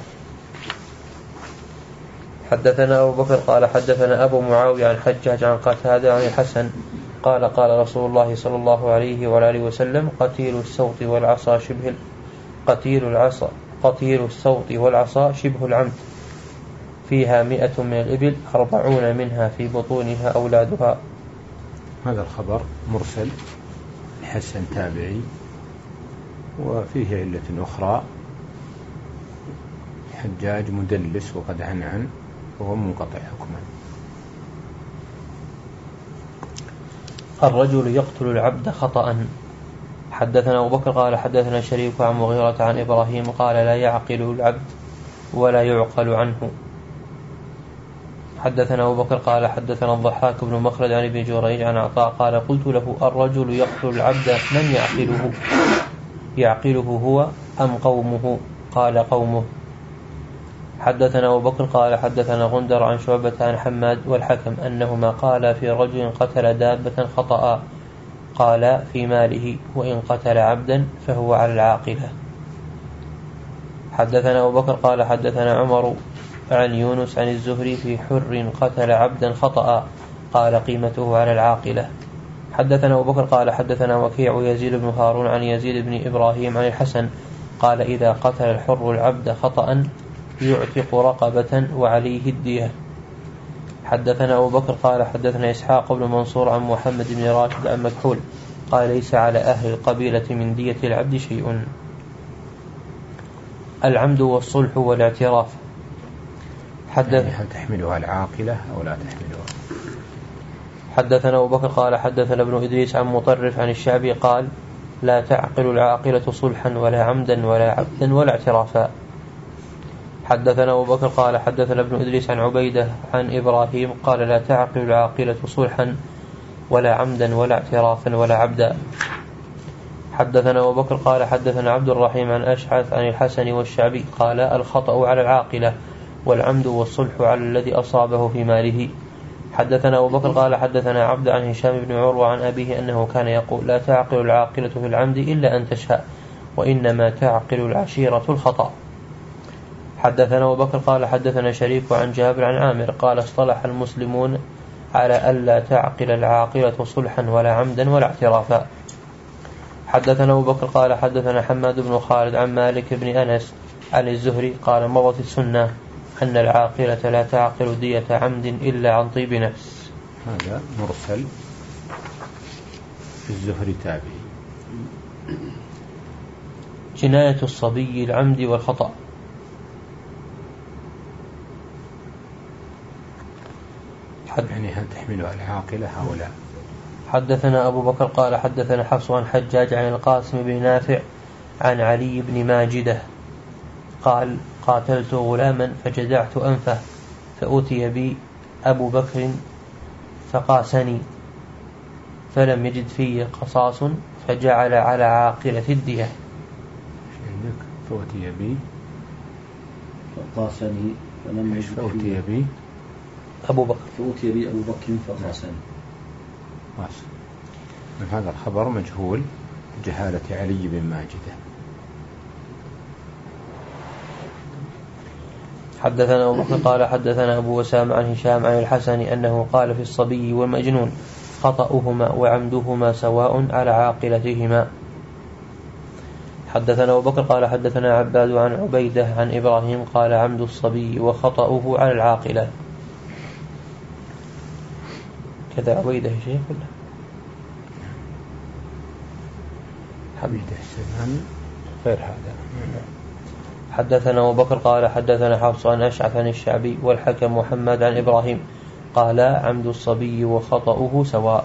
حدثنا أبو بكر قال حدثنا أبو معاوية عن حجاج عن قتادة عن الحسن قال قال رسول الله صلى الله عليه وآله وسلم قتيل السوط والعصا شبه قتيل العصا قتيل السوط والعصا شبه العمد فيها مئة من الإبل أربعون منها في بطونها أولادها. هذا الخبر مرسل حسن تابعي وفيه علة أخرى حجاج مدلس وقد عنعن وهو منقطع حكما. الرجل يقتل العبد خطأ. حدثنا أبو بكر قال حدثنا شريك عن مغيرة عن إبراهيم قال لا يعقل العبد ولا يعقل عنه. حدثنا أبو بكر قال حدثنا الضحاك بن مخلد عن ابن جريج عن عطاء قال قلت له الرجل يقتل العبد من يعقله يعقله هو أم قومه؟ قال قومه. حدثنا أبو بكر قال حدثنا غندر عن شعبة عن حماد والحكم أنهما قال في رجل قتل دابة خطأ قال في ماله وإن قتل عبدا فهو على العاقلة. حدثنا أبو بكر قال حدثنا عمر عن يونس عن الزهري في حر قتل عبدا خطأ قال قيمته على العاقلة. حدثنا أبو بكر قال حدثنا وكيع يزيد بن هارون عن يزيد بن إبراهيم عن الحسن قال إذا قتل الحر العبد خطأ يعتق رقبة وعليه الدية. حدثنا أبو بكر قال حدثنا إسحاق بن منصور عن محمد بن راشد عن مكحول قال ليس على أهل القبيلة من دية العبد شيء. العمد والصلح والاعتراف. حدث يعني هل تحملها العاقلة أو لا تحملها؟ حدثنا أبو بكر قال حدثنا ابن إدريس عن مطرف عن الشعبي قال لا تعقل العاقلة صلحا ولا عمدا ولا عبدا ولا اعترافا. حدثنا أبو بكر قال حدثنا ابن إدريس عن عبيدة عن إبراهيم قال لا تعقل العاقلة صلحا ولا عمدا ولا اعترافا ولا عبدا. حدثنا أبو بكر قال حدثنا عبد الرحيم عن أشعث عن الحسن والشعبي قال الخطأ على العاقلة والعمد والصلح على الذي أصابه في ماله. حدثنا أبو بكر قال حدثنا عبد عن هشام بن عروة عن أبيه أنه كان يقول لا تعقل العاقلة في العمد إلا أن تشاء وإنما تعقل العشيرة الخطأ. حدثنا أبو بكر قال حدثنا شريك عن جابر عن عامر قال اصطلح المسلمون على ألا تعقل العاقلة صلحا ولا عمدا ولا اعترافا. حدثنا أبو بكر قال حدثنا حماد بن خالد عن مالك بن أنس عن الزهري قال مضت السنة أن العاقلة لا تعقل دية عمد إلا عن طيب نفس. هذا مرسل الزهري تابعي. جناية الصبي العمد والخطأ. يعني هل تحملها العاقلة أو لا؟ حدثنا أبو بكر قال حدثنا حفص عن حجاج عن القاسم بن نافع عن علي بن ماجده قال قاتلت غلاما فجدعت أنفه فأتي بي أبو بكر فقاسني فلم يجد في قصاص فجعل على عاقلة الدية. فأتي بي فقاسني فلم يجد فأتي بي أبو بكر فأتي بي أبو بكر فقاسني. من هذا الخبر مجهول جهالة علي بن ماجده. حدثنا أبو بكر قال حدثنا أبو وسام عن هشام عن الحسن أنه قال في الصبي والمجنون خطأهما وعمدهما سواء على عاقلتهما. حدثنا أبو بكر قال حدثنا عباد عن عبيدة عن إبراهيم قال عمد الصبي وخطأه على العاقلة. كذا عبيدة شيء كله عبيدة السلمان غير هذا. حدثنا أبو بكر قال حدثنا حفص عن أشعث عن الشعبي والحكم محمد عن إبراهيم قال عمد الصبي وخطأه سواء.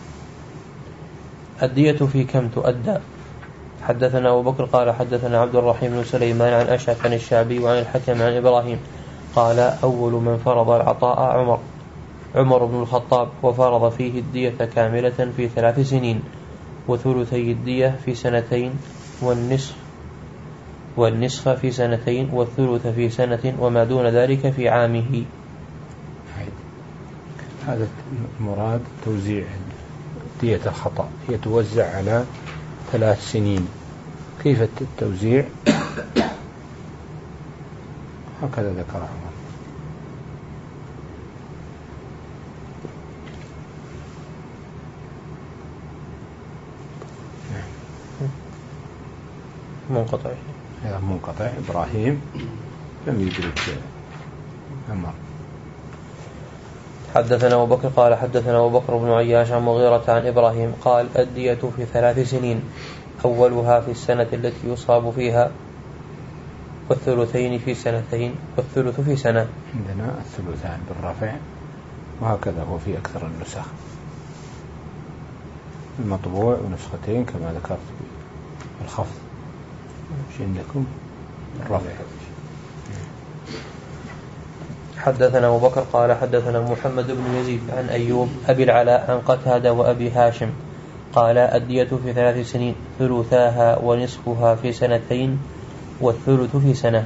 الدية في كم تؤدى؟ حدثنا أبو بكر قال حدثنا عبد الرحيم بن سليمان عن أشعث عن الشعبي وعن الحكم عن إبراهيم قال أول من فرض العطاء عمر عمر بن الخطاب وفرض فيه الدية كاملة في ثلاث سنين وثلثي الدية في سنتين والنصف والنصف في سنتين والثلث في سنة وما دون ذلك في عامه. هذا المراد توزيع دية الخطأ، هي توزع على ثلاث سنين. كيف التوزيع؟ هكذا ذكر عمر. منقطع هذا منقطع. إبراهيم لم يدرك عمر. حدثنا أبو بكر قال حدثنا أبو بكر بن عياش عن مغيرة عن إبراهيم قال الدية في ثلاث سنين أولها في السنة التي يصاب فيها والثلثين في سنتين والثلث في سنة. عندنا الثلثان بالرفع وهكذا هو في أكثر النسخ المطبوع ونسختين كما ذكرت الخفض. مش عندكم الرفع. حدثنا أبو بكر قال حدثنا محمد بن يزيد عن أيوب أبي العلاء عن قتادة وأبي هاشم قال الدية في ثلاث سنين ثلثاها ونصفها في سنتين والثلث في سنة.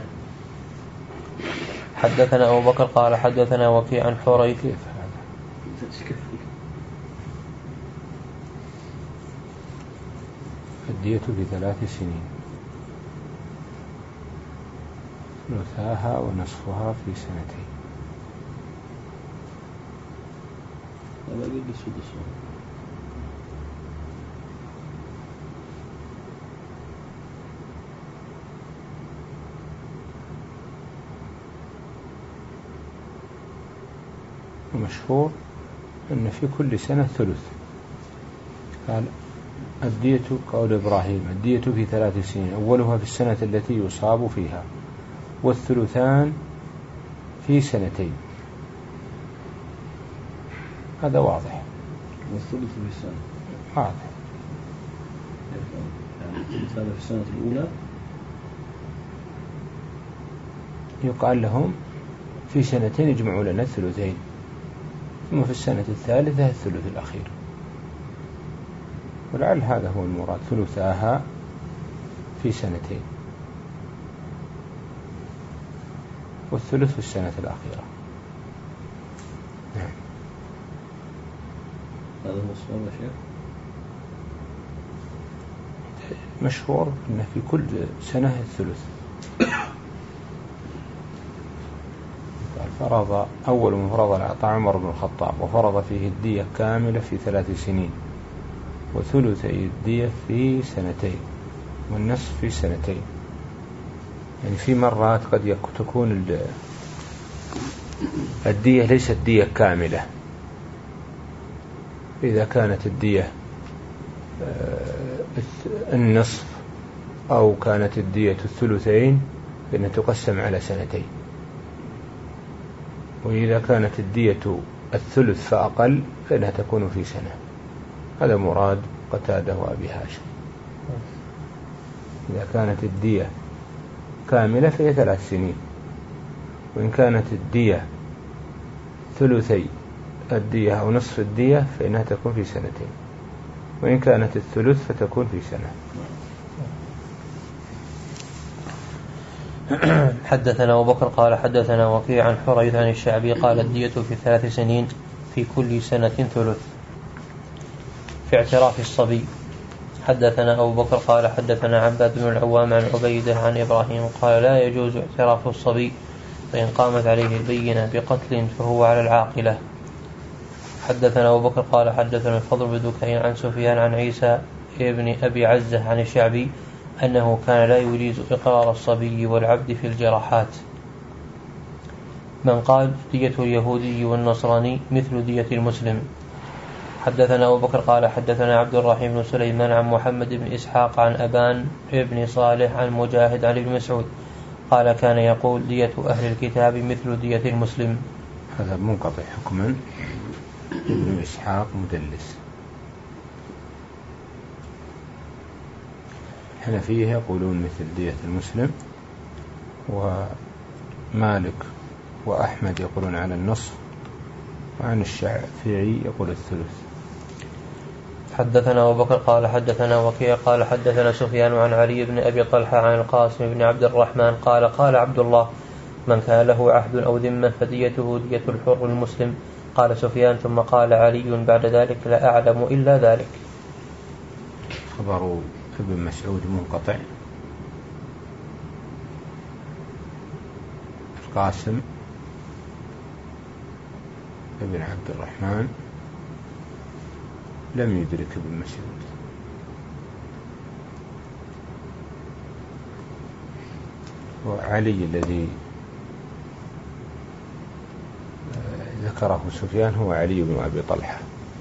حدثنا أبو بكر قال حدثنا وكيع عن حريث. الدية في ثلاث سنين ثلثاها ونصفها في سنتين. المشهور أن في كل سنة ثلث. قال الدية قول إبراهيم الدية في ثلاث سنين أولها في السنة التي يصاب فيها والثلثان في سنتين. هذا واضح. والثلث في السنة واضح. يعني الثلث هذا في السنة الأولى يقال لهم في سنتين يجمعوا لنا الثلثين ثم في السنة الثالثة الثلث الأخير. ولعل هذا هو المراد ثلثاها في سنتين والثلث في السنة الأخيرة. نعم. هذا هو الصواب يا شيخ. مشهور أنه في كل سنة الثلث. فرض أول من فرض العطاء عمر بن الخطاب وفرض فيه الدية كاملة في ثلاث سنين وثلثي الدية في سنتين والنصف في سنتين. يعني في مرات قد تكون الدية ليست دية كاملة. إذا كانت الدية النصف أو كانت الدية الثلثين فإنها تقسم على سنتين. وإذا كانت الدية الثلث فأقل فإنها تكون في سنة. هذا مراد قتادة وأبي هاشم. إذا كانت الدية كاملة فهي ثلاث سنين وإن كانت الدية ثلثي الدية أو نصف الدية فإنها تكون في سنتين وإن كانت الثلث فتكون في سنة. حدثنا أبو بكر قال حدثنا وكيع عن حريث عن الشعبي قال الدية في ثلاث سنين في كل سنة ثلث. في اعتراف الصبي. حدثنا أبو بكر قال حدثنا عباد بن العوام عن عبيدة عن إبراهيم قال لا يجوز اعتراف الصبي فإن قامت عليه البينة بقتل فهو على العاقلة. حدثنا أبو بكر قال حدثنا الفضل بن دكين عن سفيان عن عيسى ابن أبي عزة عن الشعبي أنه كان لا يجيز إقرار الصبي والعبد في الجراحات. من قال دية اليهودي والنصراني مثل دية المسلم. حدثنا أبو بكر قال حدثنا عبد الرحيم بن سليمان عن محمد بن إسحاق عن أبان بن صالح عن مجاهد عن ابن مسعود قال كان يقول دية أهل الكتاب مثل دية المسلم. هذا منقطع حكما، ابن إسحاق مدلس. الحنفية يقولون مثل دية المسلم، ومالك وأحمد يقولون على النصف، وعن الشافعي يقول الثلث. حدثنا أبو بكر قال حدثنا وكيع قال حدثنا سفيان عن علي بن أبي طلحة عن القاسم بن عبد الرحمن قال قال عبد الله من كان له عهد أو ذمة فديته دية الحر المسلم. قال سفيان ثم قال علي بعد ذلك لا أعلم إلا ذلك. خبر ابن مسعود منقطع. القاسم ابن عبد الرحمن لم يدرك ابن مسعود. وعلي الذي ذكره سفيان هو علي بن أبي طلحة.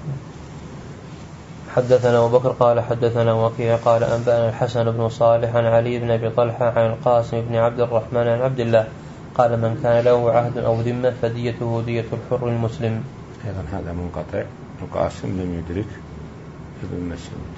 حدثنا أبو بكر قال حدثنا وكيع قال أنبأنا الحسن بن صالح عن علي بن أبي طلحة عن القاسم بن عبد الرحمن عن عبد الله قال من كان له عهد أو ذمة فديته دية الحر المسلم. أيضا هذا منقطع. القاسم لم يدرك ابن مسعود.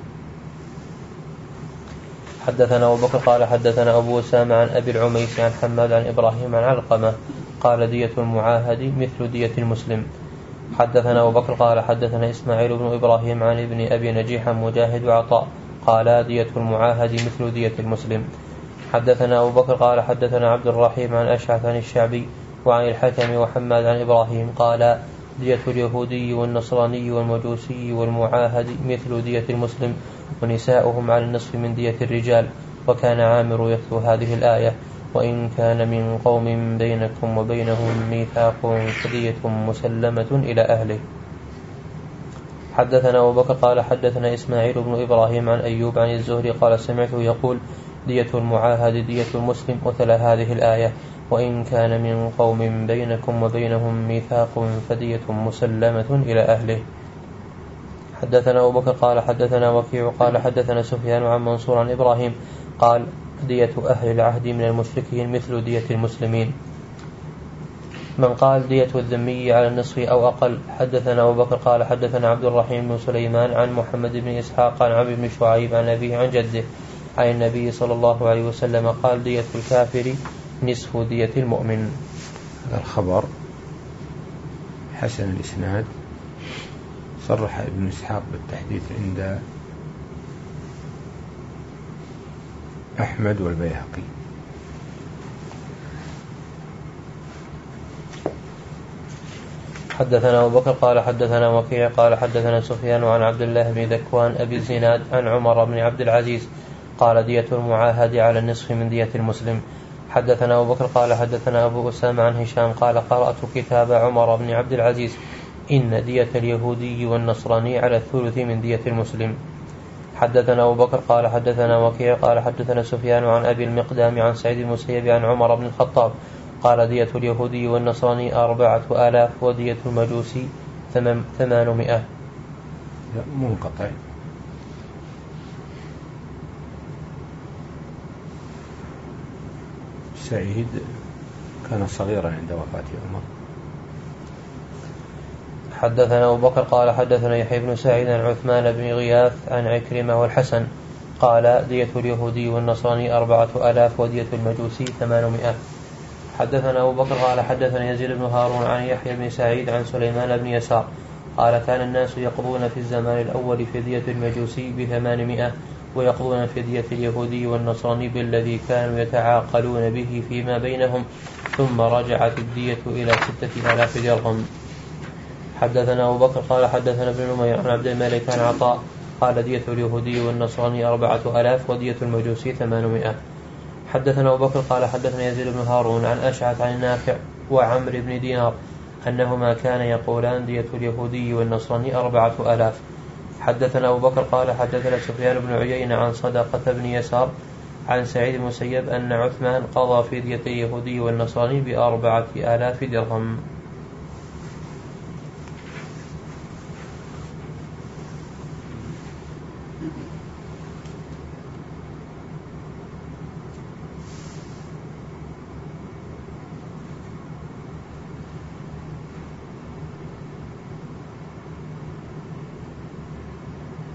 حدثنا أبو بكر قال حدثنا أبو أسامة عن أبي العميس عن حماد عن إبراهيم عن علقمة قال دية المعاهد مثل دية المسلم. حدثنا أبو بكر قال حدثنا إسماعيل بن إبراهيم عن ابن أبي نجيح مجاهد وعطاء قال دية المعاهد مثل دية المسلم. حدثنا أبو بكر قال حدثنا عبد الرحيم عن أشعث عن الشعبي وعن الحكم وحماد عن إبراهيم قال دية اليهودي والنصراني والمجوسي والمعاهد مثل دية المسلم ونساؤهم على النصف من دية الرجال. وكان عامر يتلو هذه الآية وإن كان من قوم بينكم وبينهم ميثاق فدية مسلمة إلى أهله. حدثنا أبو بكر قال حدثنا إسماعيل بن إبراهيم عن أيوب عن الزهري قال سمعته يقول دية المعاهد دية المسلم وتلا هذه الآية وإن كان من قوم بينكم وبينهم ميثاق فدية مسلمة إلى أهله. حدثنا أبو بكر قال حدثنا وكيع قال حدثنا سفيان عن منصور عن إبراهيم قال دية أهل العهد من المشركين مثل دية المسلمين. من قال دية الذمي على النصف أو أقل. حدثنا أبو بكر قال حدثنا عبد الرحيم بن سليمان عن محمد بن إسحاق عن عبد بن شعيب عن أبيه عن جده عن النبي صلى الله عليه وسلم قال دية الكافر نصف دية المؤمن. هذا الخبر حسن الإسناد. صرح ابن إسحاق بالتحديث عند أحمد والبيهقي. حدثنا أبو بكر قال حدثنا وكيع قال حدثنا سفيان عن عبد الله بن ذكوان أبي الزناد عن عمر بن عبد العزيز قال دية المعاهد على النصف من دية المسلم. حدثنا أبو بكر قال حدثنا أبو أسامة عن هشام قال قرأت كتاب عمر بن عبد العزيز إن دية اليهودي والنصراني على الثلث من دية المسلم. حدثنا أبو بكر قال حدثنا وكيع قال حدثنا سفيان عن أبي المقدام عن سعيد المسيب عن عمر بن الخطاب قال دية اليهودي والنصراني أربعة آلاف ودية المجوسي ثمانمائة. منقطع. سعيد كان صغيرا عند وفاة عمر. حدثنا أبو بكر قال حدثنا يحيى بن سعيد عن عثمان بن غياث عن عكرمة والحسن قال دية اليهودي والنصراني أربعة آلاف ودية المجوسي ثمانمائة. حدثنا أبو بكر قال حدثنا يزيد بن هارون عن يحيى بن سعيد عن سليمان بن يسار قال كان الناس يقضون في الزمان الأول فدية المجوسي بثمانمائة ويقضون فدية اليهودي والنصراني بالذي كانوا يتعاقلون به فيما بينهم ثم رجعت الدية إلى ستة آلاف درهم. حدثنا أبو بكر قال حدثنا ابن نمير عن عبد الملك عن عطاء قال دية اليهودي والنصراني أربعة آلاف ودية المجوسي ثمانمائة. حدثنا أبو بكر قال حدثنا يزيد بن هارون عن أشعث عن نافع وعمر بن دينار أنهما كان يقولان دية اليهودي والنصراني أربعة آلاف. حدثنا أبو بكر قال حدثنا سفيان بن عيينة عن صدقة بن يسار عن سعيد المسيب أن عثمان قضى في دية اليهودي والنصراني بأربعة آلاف درهم.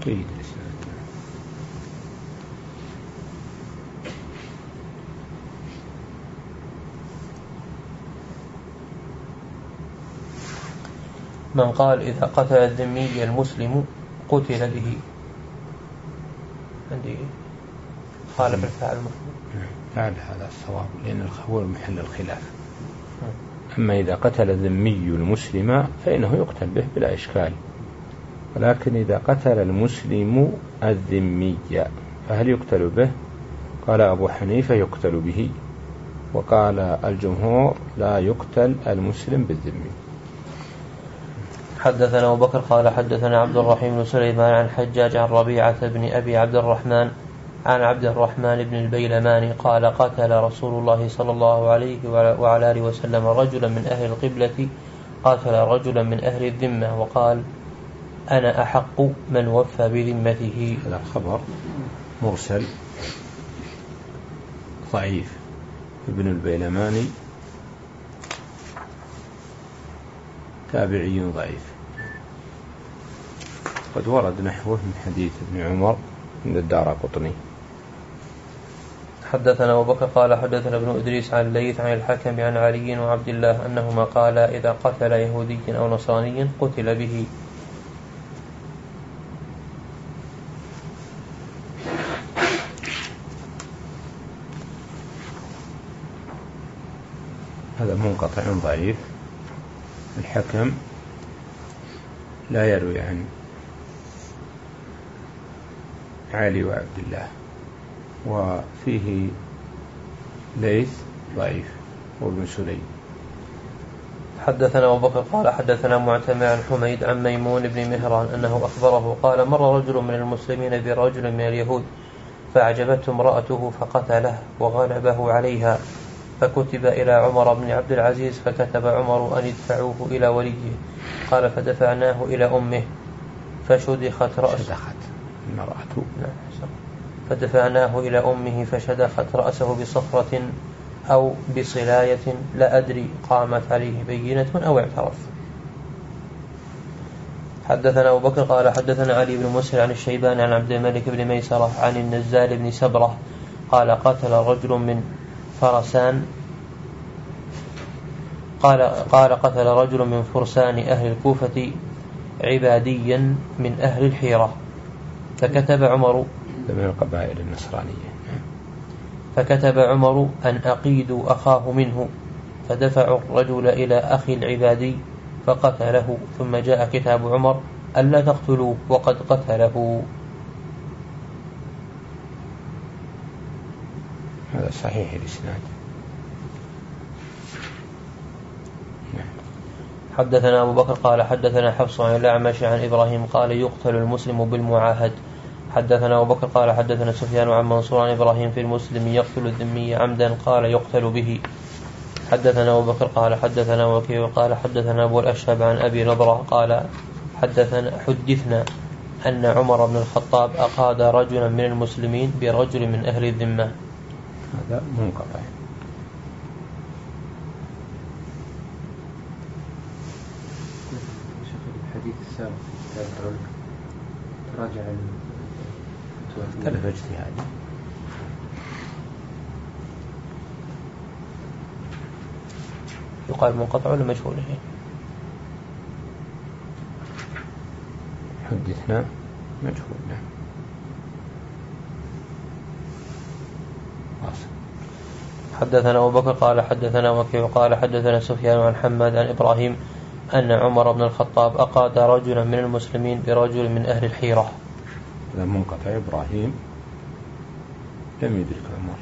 جيد الإسناد. من قال إذا قتل الذمي المسلم قتل به، عندي خالف الفاعل المفعول. فعل هذا الصواب لأن هو محل الخلاف. أما إذا قتل الذمي المسلم فإنه يقتل به بلا إشكال، ولكن إذا قتل المسلم الذمي فهل يقتل به؟ قال أبو حنيفة يقتل به، وقال الجمهور لا يقتل المسلم بالذمي. حدثنا أبو بكر قال حدثنا عبد الرحيم بن سليمان عن حجاج عن ربيعة بن أبي عبد الرحمن عن عبد الرحمن بن البيلماني قال قتل رسول الله صلى الله عليه وعلى آله وسلم رجلا من أهل القبلة قاتل رجلا من أهل الذمة وقال أنا أحق من وفى بذمته. هذا خبر مرسل ضعيف. ابن البيلماني تابعي ضعيف، قد ورد نحوه من حديث ابن عمر من الدارقطني. حدثنا أبو بكر قال حدثنا ابن إدريس عن الليث عن الحكم عن علي وعبد الله أنهما قالا إذا قتل يهودي أو نصراني قتل به. هذا منقطع ضعيف. الحكم لا يروي عن علي وعبد الله، وفيه ليث ضعيف وابن سليم. حدثنا أبو بكر قال حدثنا معتمر عن حميد عن ميمون بن مهران أنه أخبره قال مر رجل من المسلمين برجل من اليهود فأعجبته امرأته فقتله وغلبه عليها، فكتب إلى عمر بن عبد العزيز فكتب عمر أن يدفعوه إلى وليه. قال فدفعناه إلى أمه فشدخت رأسه فدفعناه إلى أمه فشدخت رأسه بصخرة أو بصلاية لا أدري قامت عليه بينة أو اعترف. حدثنا أبو بكر قال حدثنا علي بن مسهر عن الشيبان عن عبد الملك بن ميسرة عن النزال بن سبرة قال قتل رجل من فرسان قال قال قتل رجل من فرسان أهل الكوفة عباديا من أهل الحيرة فكتب عمر من القبائل النصرانية فكتب عمر أن أقيدوا أخاه منه، فدفعوا الرجل إلى أخي العبادي فقتله، ثم جاء كتاب عمر ألا تقتلوه وقد قتله. هذا صحيح الإسناد. حدثنا أبو بكر قال حدثنا حفص عن الأعمش عن إبراهيم قال يقتل المسلم بالمعاهد. حدثنا أبو بكر قال حدثنا سفيان عن منصور عن إبراهيم في المسلم يقتل الذمي عمدا قال يقتل به. حدثنا أبو بكر قال حدثنا وكيع قال حدثنا أبو الأشهب عن أبي نضرة قال حدثنا حدثنا أن عمر بن الخطاب أقاد رجلا من المسلمين برجل من أهل الذمة. هذا منقطع. الحديث السابق تراجع ثلاث اجتهاد. يقال منقطع ولا مجهول؟ حدثنا مجهول. حدثنا أبو بكر قال حدثنا وكيع قال حدثنا سفيان عن حماد عن إبراهيم أن عمر بن الخطاب أقاد رجلا من المسلمين برجل من أهل الحيرة. هذا منقطع. إبراهيم لم يدرك عمر.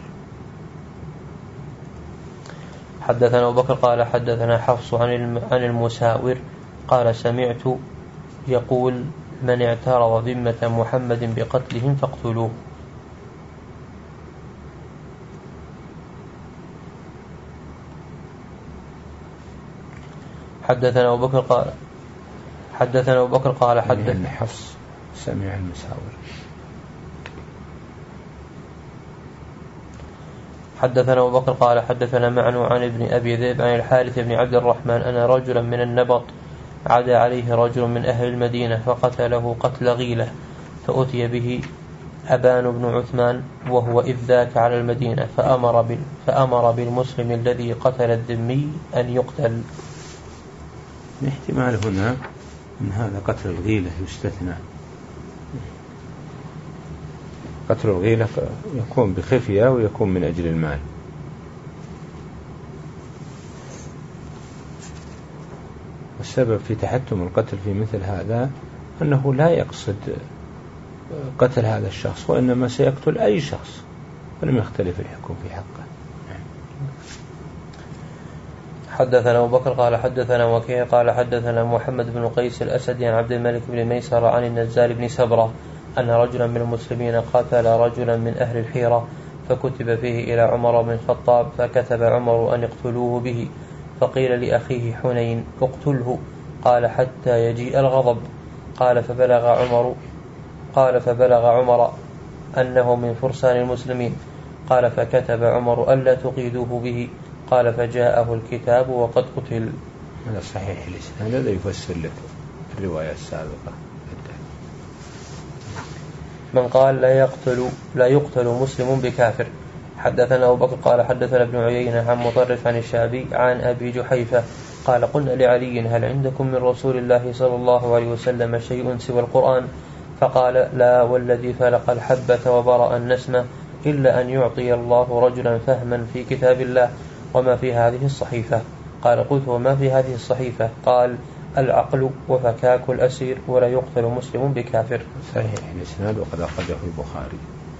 حدثنا أبو بكر قال حدثنا حفص عن المساور قال سمعت يقول من اعترض ذمة محمد بقتلهم فاقتلوه. حدثنا أبو بكر قال حدثنا أبو بكر قال حدثنا حفص سمع المساور. حدثنا أبو بكر قال حدثنا معن عن ابن أبي ذئب عن الحارث بن عبد الرحمن أن رجلا من النبط عدا عليه رجل من أهل المدينة فقتله قتل غيلة، فأتي به أبان بن عثمان وهو إذ ذاك على المدينة فأمر, بال فأمر بالمسلم الذي قتل الذمي أن يقتل. الاحتمال هنا من هذا قتل الغيلة يستثنى. قتل الغيلة يكون بخفية ويكون من أجل المال. والسبب في تحتم القتل في مثل هذا أنه لا يقصد قتل هذا الشخص وإنما سيقتل أي شخص، ولم يختلف الحكم في حقه. حدثنا أبو بكر قال حدثنا وكيع قال حدثنا محمد بن قيس الأسدي عن عبد الملك بن ميسر عن النزال بن سبرة أن رجلا من المسلمين قتل رجلا من أهل الحيرة فكتب فيه إلى عمر بن الخطاب فكتب عمر أن يقتلوه به، فقيل لأخيه حنين اقتله، قال حتى يجيء الغضب. قال فبلغ عمر قال فبلغ عمر أنه من فرسان المسلمين. قال فكتب عمر ألا تقيدوه به. قال فجاءه الكتاب وقد قتل. هذا صحيح الإسناد، هذا يفسر لك الرواية السابقة. من قال لا يقتل لا يقتل مسلم بكافر. حدثنا أبو بكر قال حدثنا ابن عيينة عن مطرف عن الشعبي عن أبي جحيفة قال قلنا لعلي هل عندكم من رسول الله صلى الله عليه وسلم شيء سوى القرآن؟ فقال لا والذي فلق الحبة وبرأ النسمة إلا أن يعطي الله رجلا فهما في كتاب الله وما في هذه الصحيفة. قال قلت وما في هذه الصحيفة؟ قال العقل وفكاك الأسير ولا يقتل مسلم بكافر. صحيح الإسناد وقد أخرجه البخاري.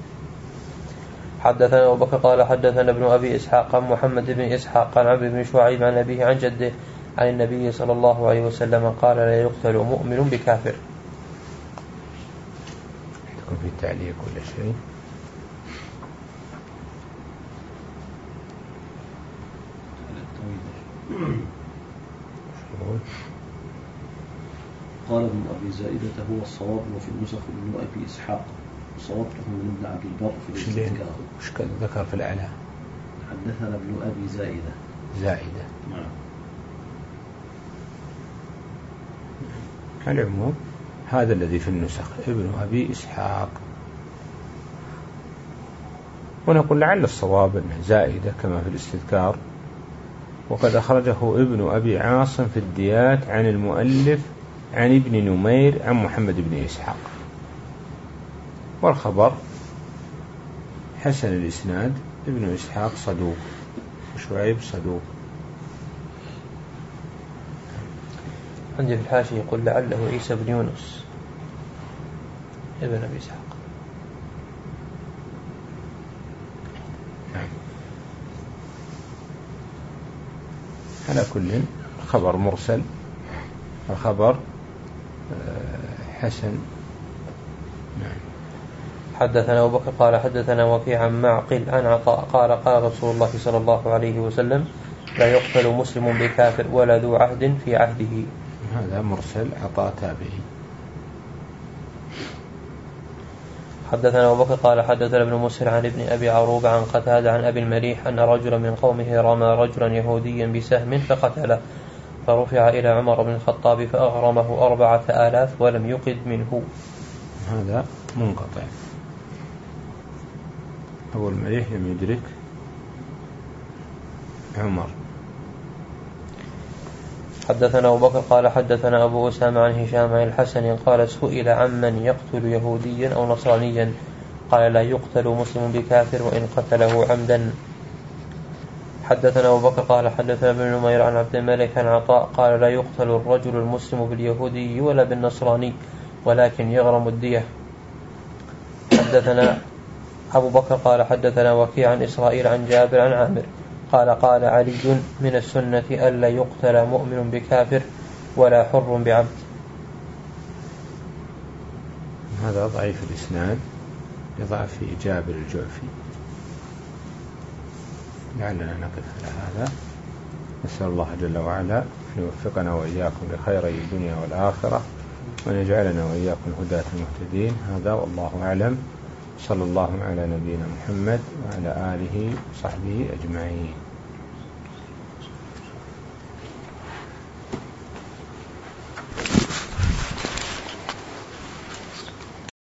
حدثنا أبو بكر قال حدثنا ابن أبي إسحاق عن محمد بن إسحاق عن عبد بن شعيب عن أبيه عن جده عن النبي صلى الله عليه وسلم قال لا يقتل مؤمن بكافر. عندكم في التعليق كل شيء؟ قال ابن أبي زائدة هو الصواب وفي النسخ ابن أبي إسحاق وصوابته من ابن عبد البر في الاستذكار. وش ذكر في الأعلى؟ حدثنا ابن أبي زائدة. زائدة. نعم. على العموم هذا الذي في النسخ ابن أبي إسحاق، ونقول لعل الصواب أنه زائدة كما في الاستذكار، وقد أخرجه ابن أبي عاصم في الديات عن المؤلف عن ابن نمير عن محمد بن إسحاق، والخبر حسن الإسناد، ابن إسحاق صدوق وشعيب صدوق. عندي في الحاشية يقول لعله عيسى بن يونس ابن أبي إسحاق. نعم. على كل خبر مرسل، الخبر حسن. نعم. حدثنا أبو بكر قال حدثنا وكيع عن معقل عن عطاء قال قال رسول الله صلى الله عليه وسلم لا يقتل مسلم بكافر ولا ذو عهد في عهده. هذا مرسل عطاء تابعي. حدثنا أبو بكر قال حدثنا ابن مسهر عن ابن أبي عروبة عن قتادة عن أبي المليح أن رجلا من قومه رمى رجلا يهوديا بسهم فقتله، فرفع إلى عمر بن الخطاب فأغرمه أربعة آلاف ولم يقد منه. هذا منقطع. أبو المليح لم يدرك عمر. حدثنا أبو بكر قال حدثنا أبو أسامة عن هشام عن الحسن قال سئل عمن يقتل يهوديا أو نصرانيا قال لا يقتل مسلم بكافر وإن قتله عمدا. حدثنا أبو بكر قال حدثنا ابن نمير عن عبد الملك عن عطاء قال لا يقتل الرجل المسلم باليهودي ولا بالنصراني ولكن يغرم الدية. حدثنا أبو بكر قال حدثنا وكيع عن إسرائيل عن جابر عن عامر قال قال علي من السنة ألا يقتل مؤمن بكافر ولا حر بعبد. هذا ضعيف الإسناد لضعف جابر الجعفي. لعلنا نقف على هذا. نسأل الله جل وعلا أن يوفقنا وإياكم لخيري الدنيا والآخرة وأن يجعلنا وإياكم هداة المهتدين. هذا والله أعلم. صلى الله على نبينا محمد وعلى آله وصحبه أجمعين.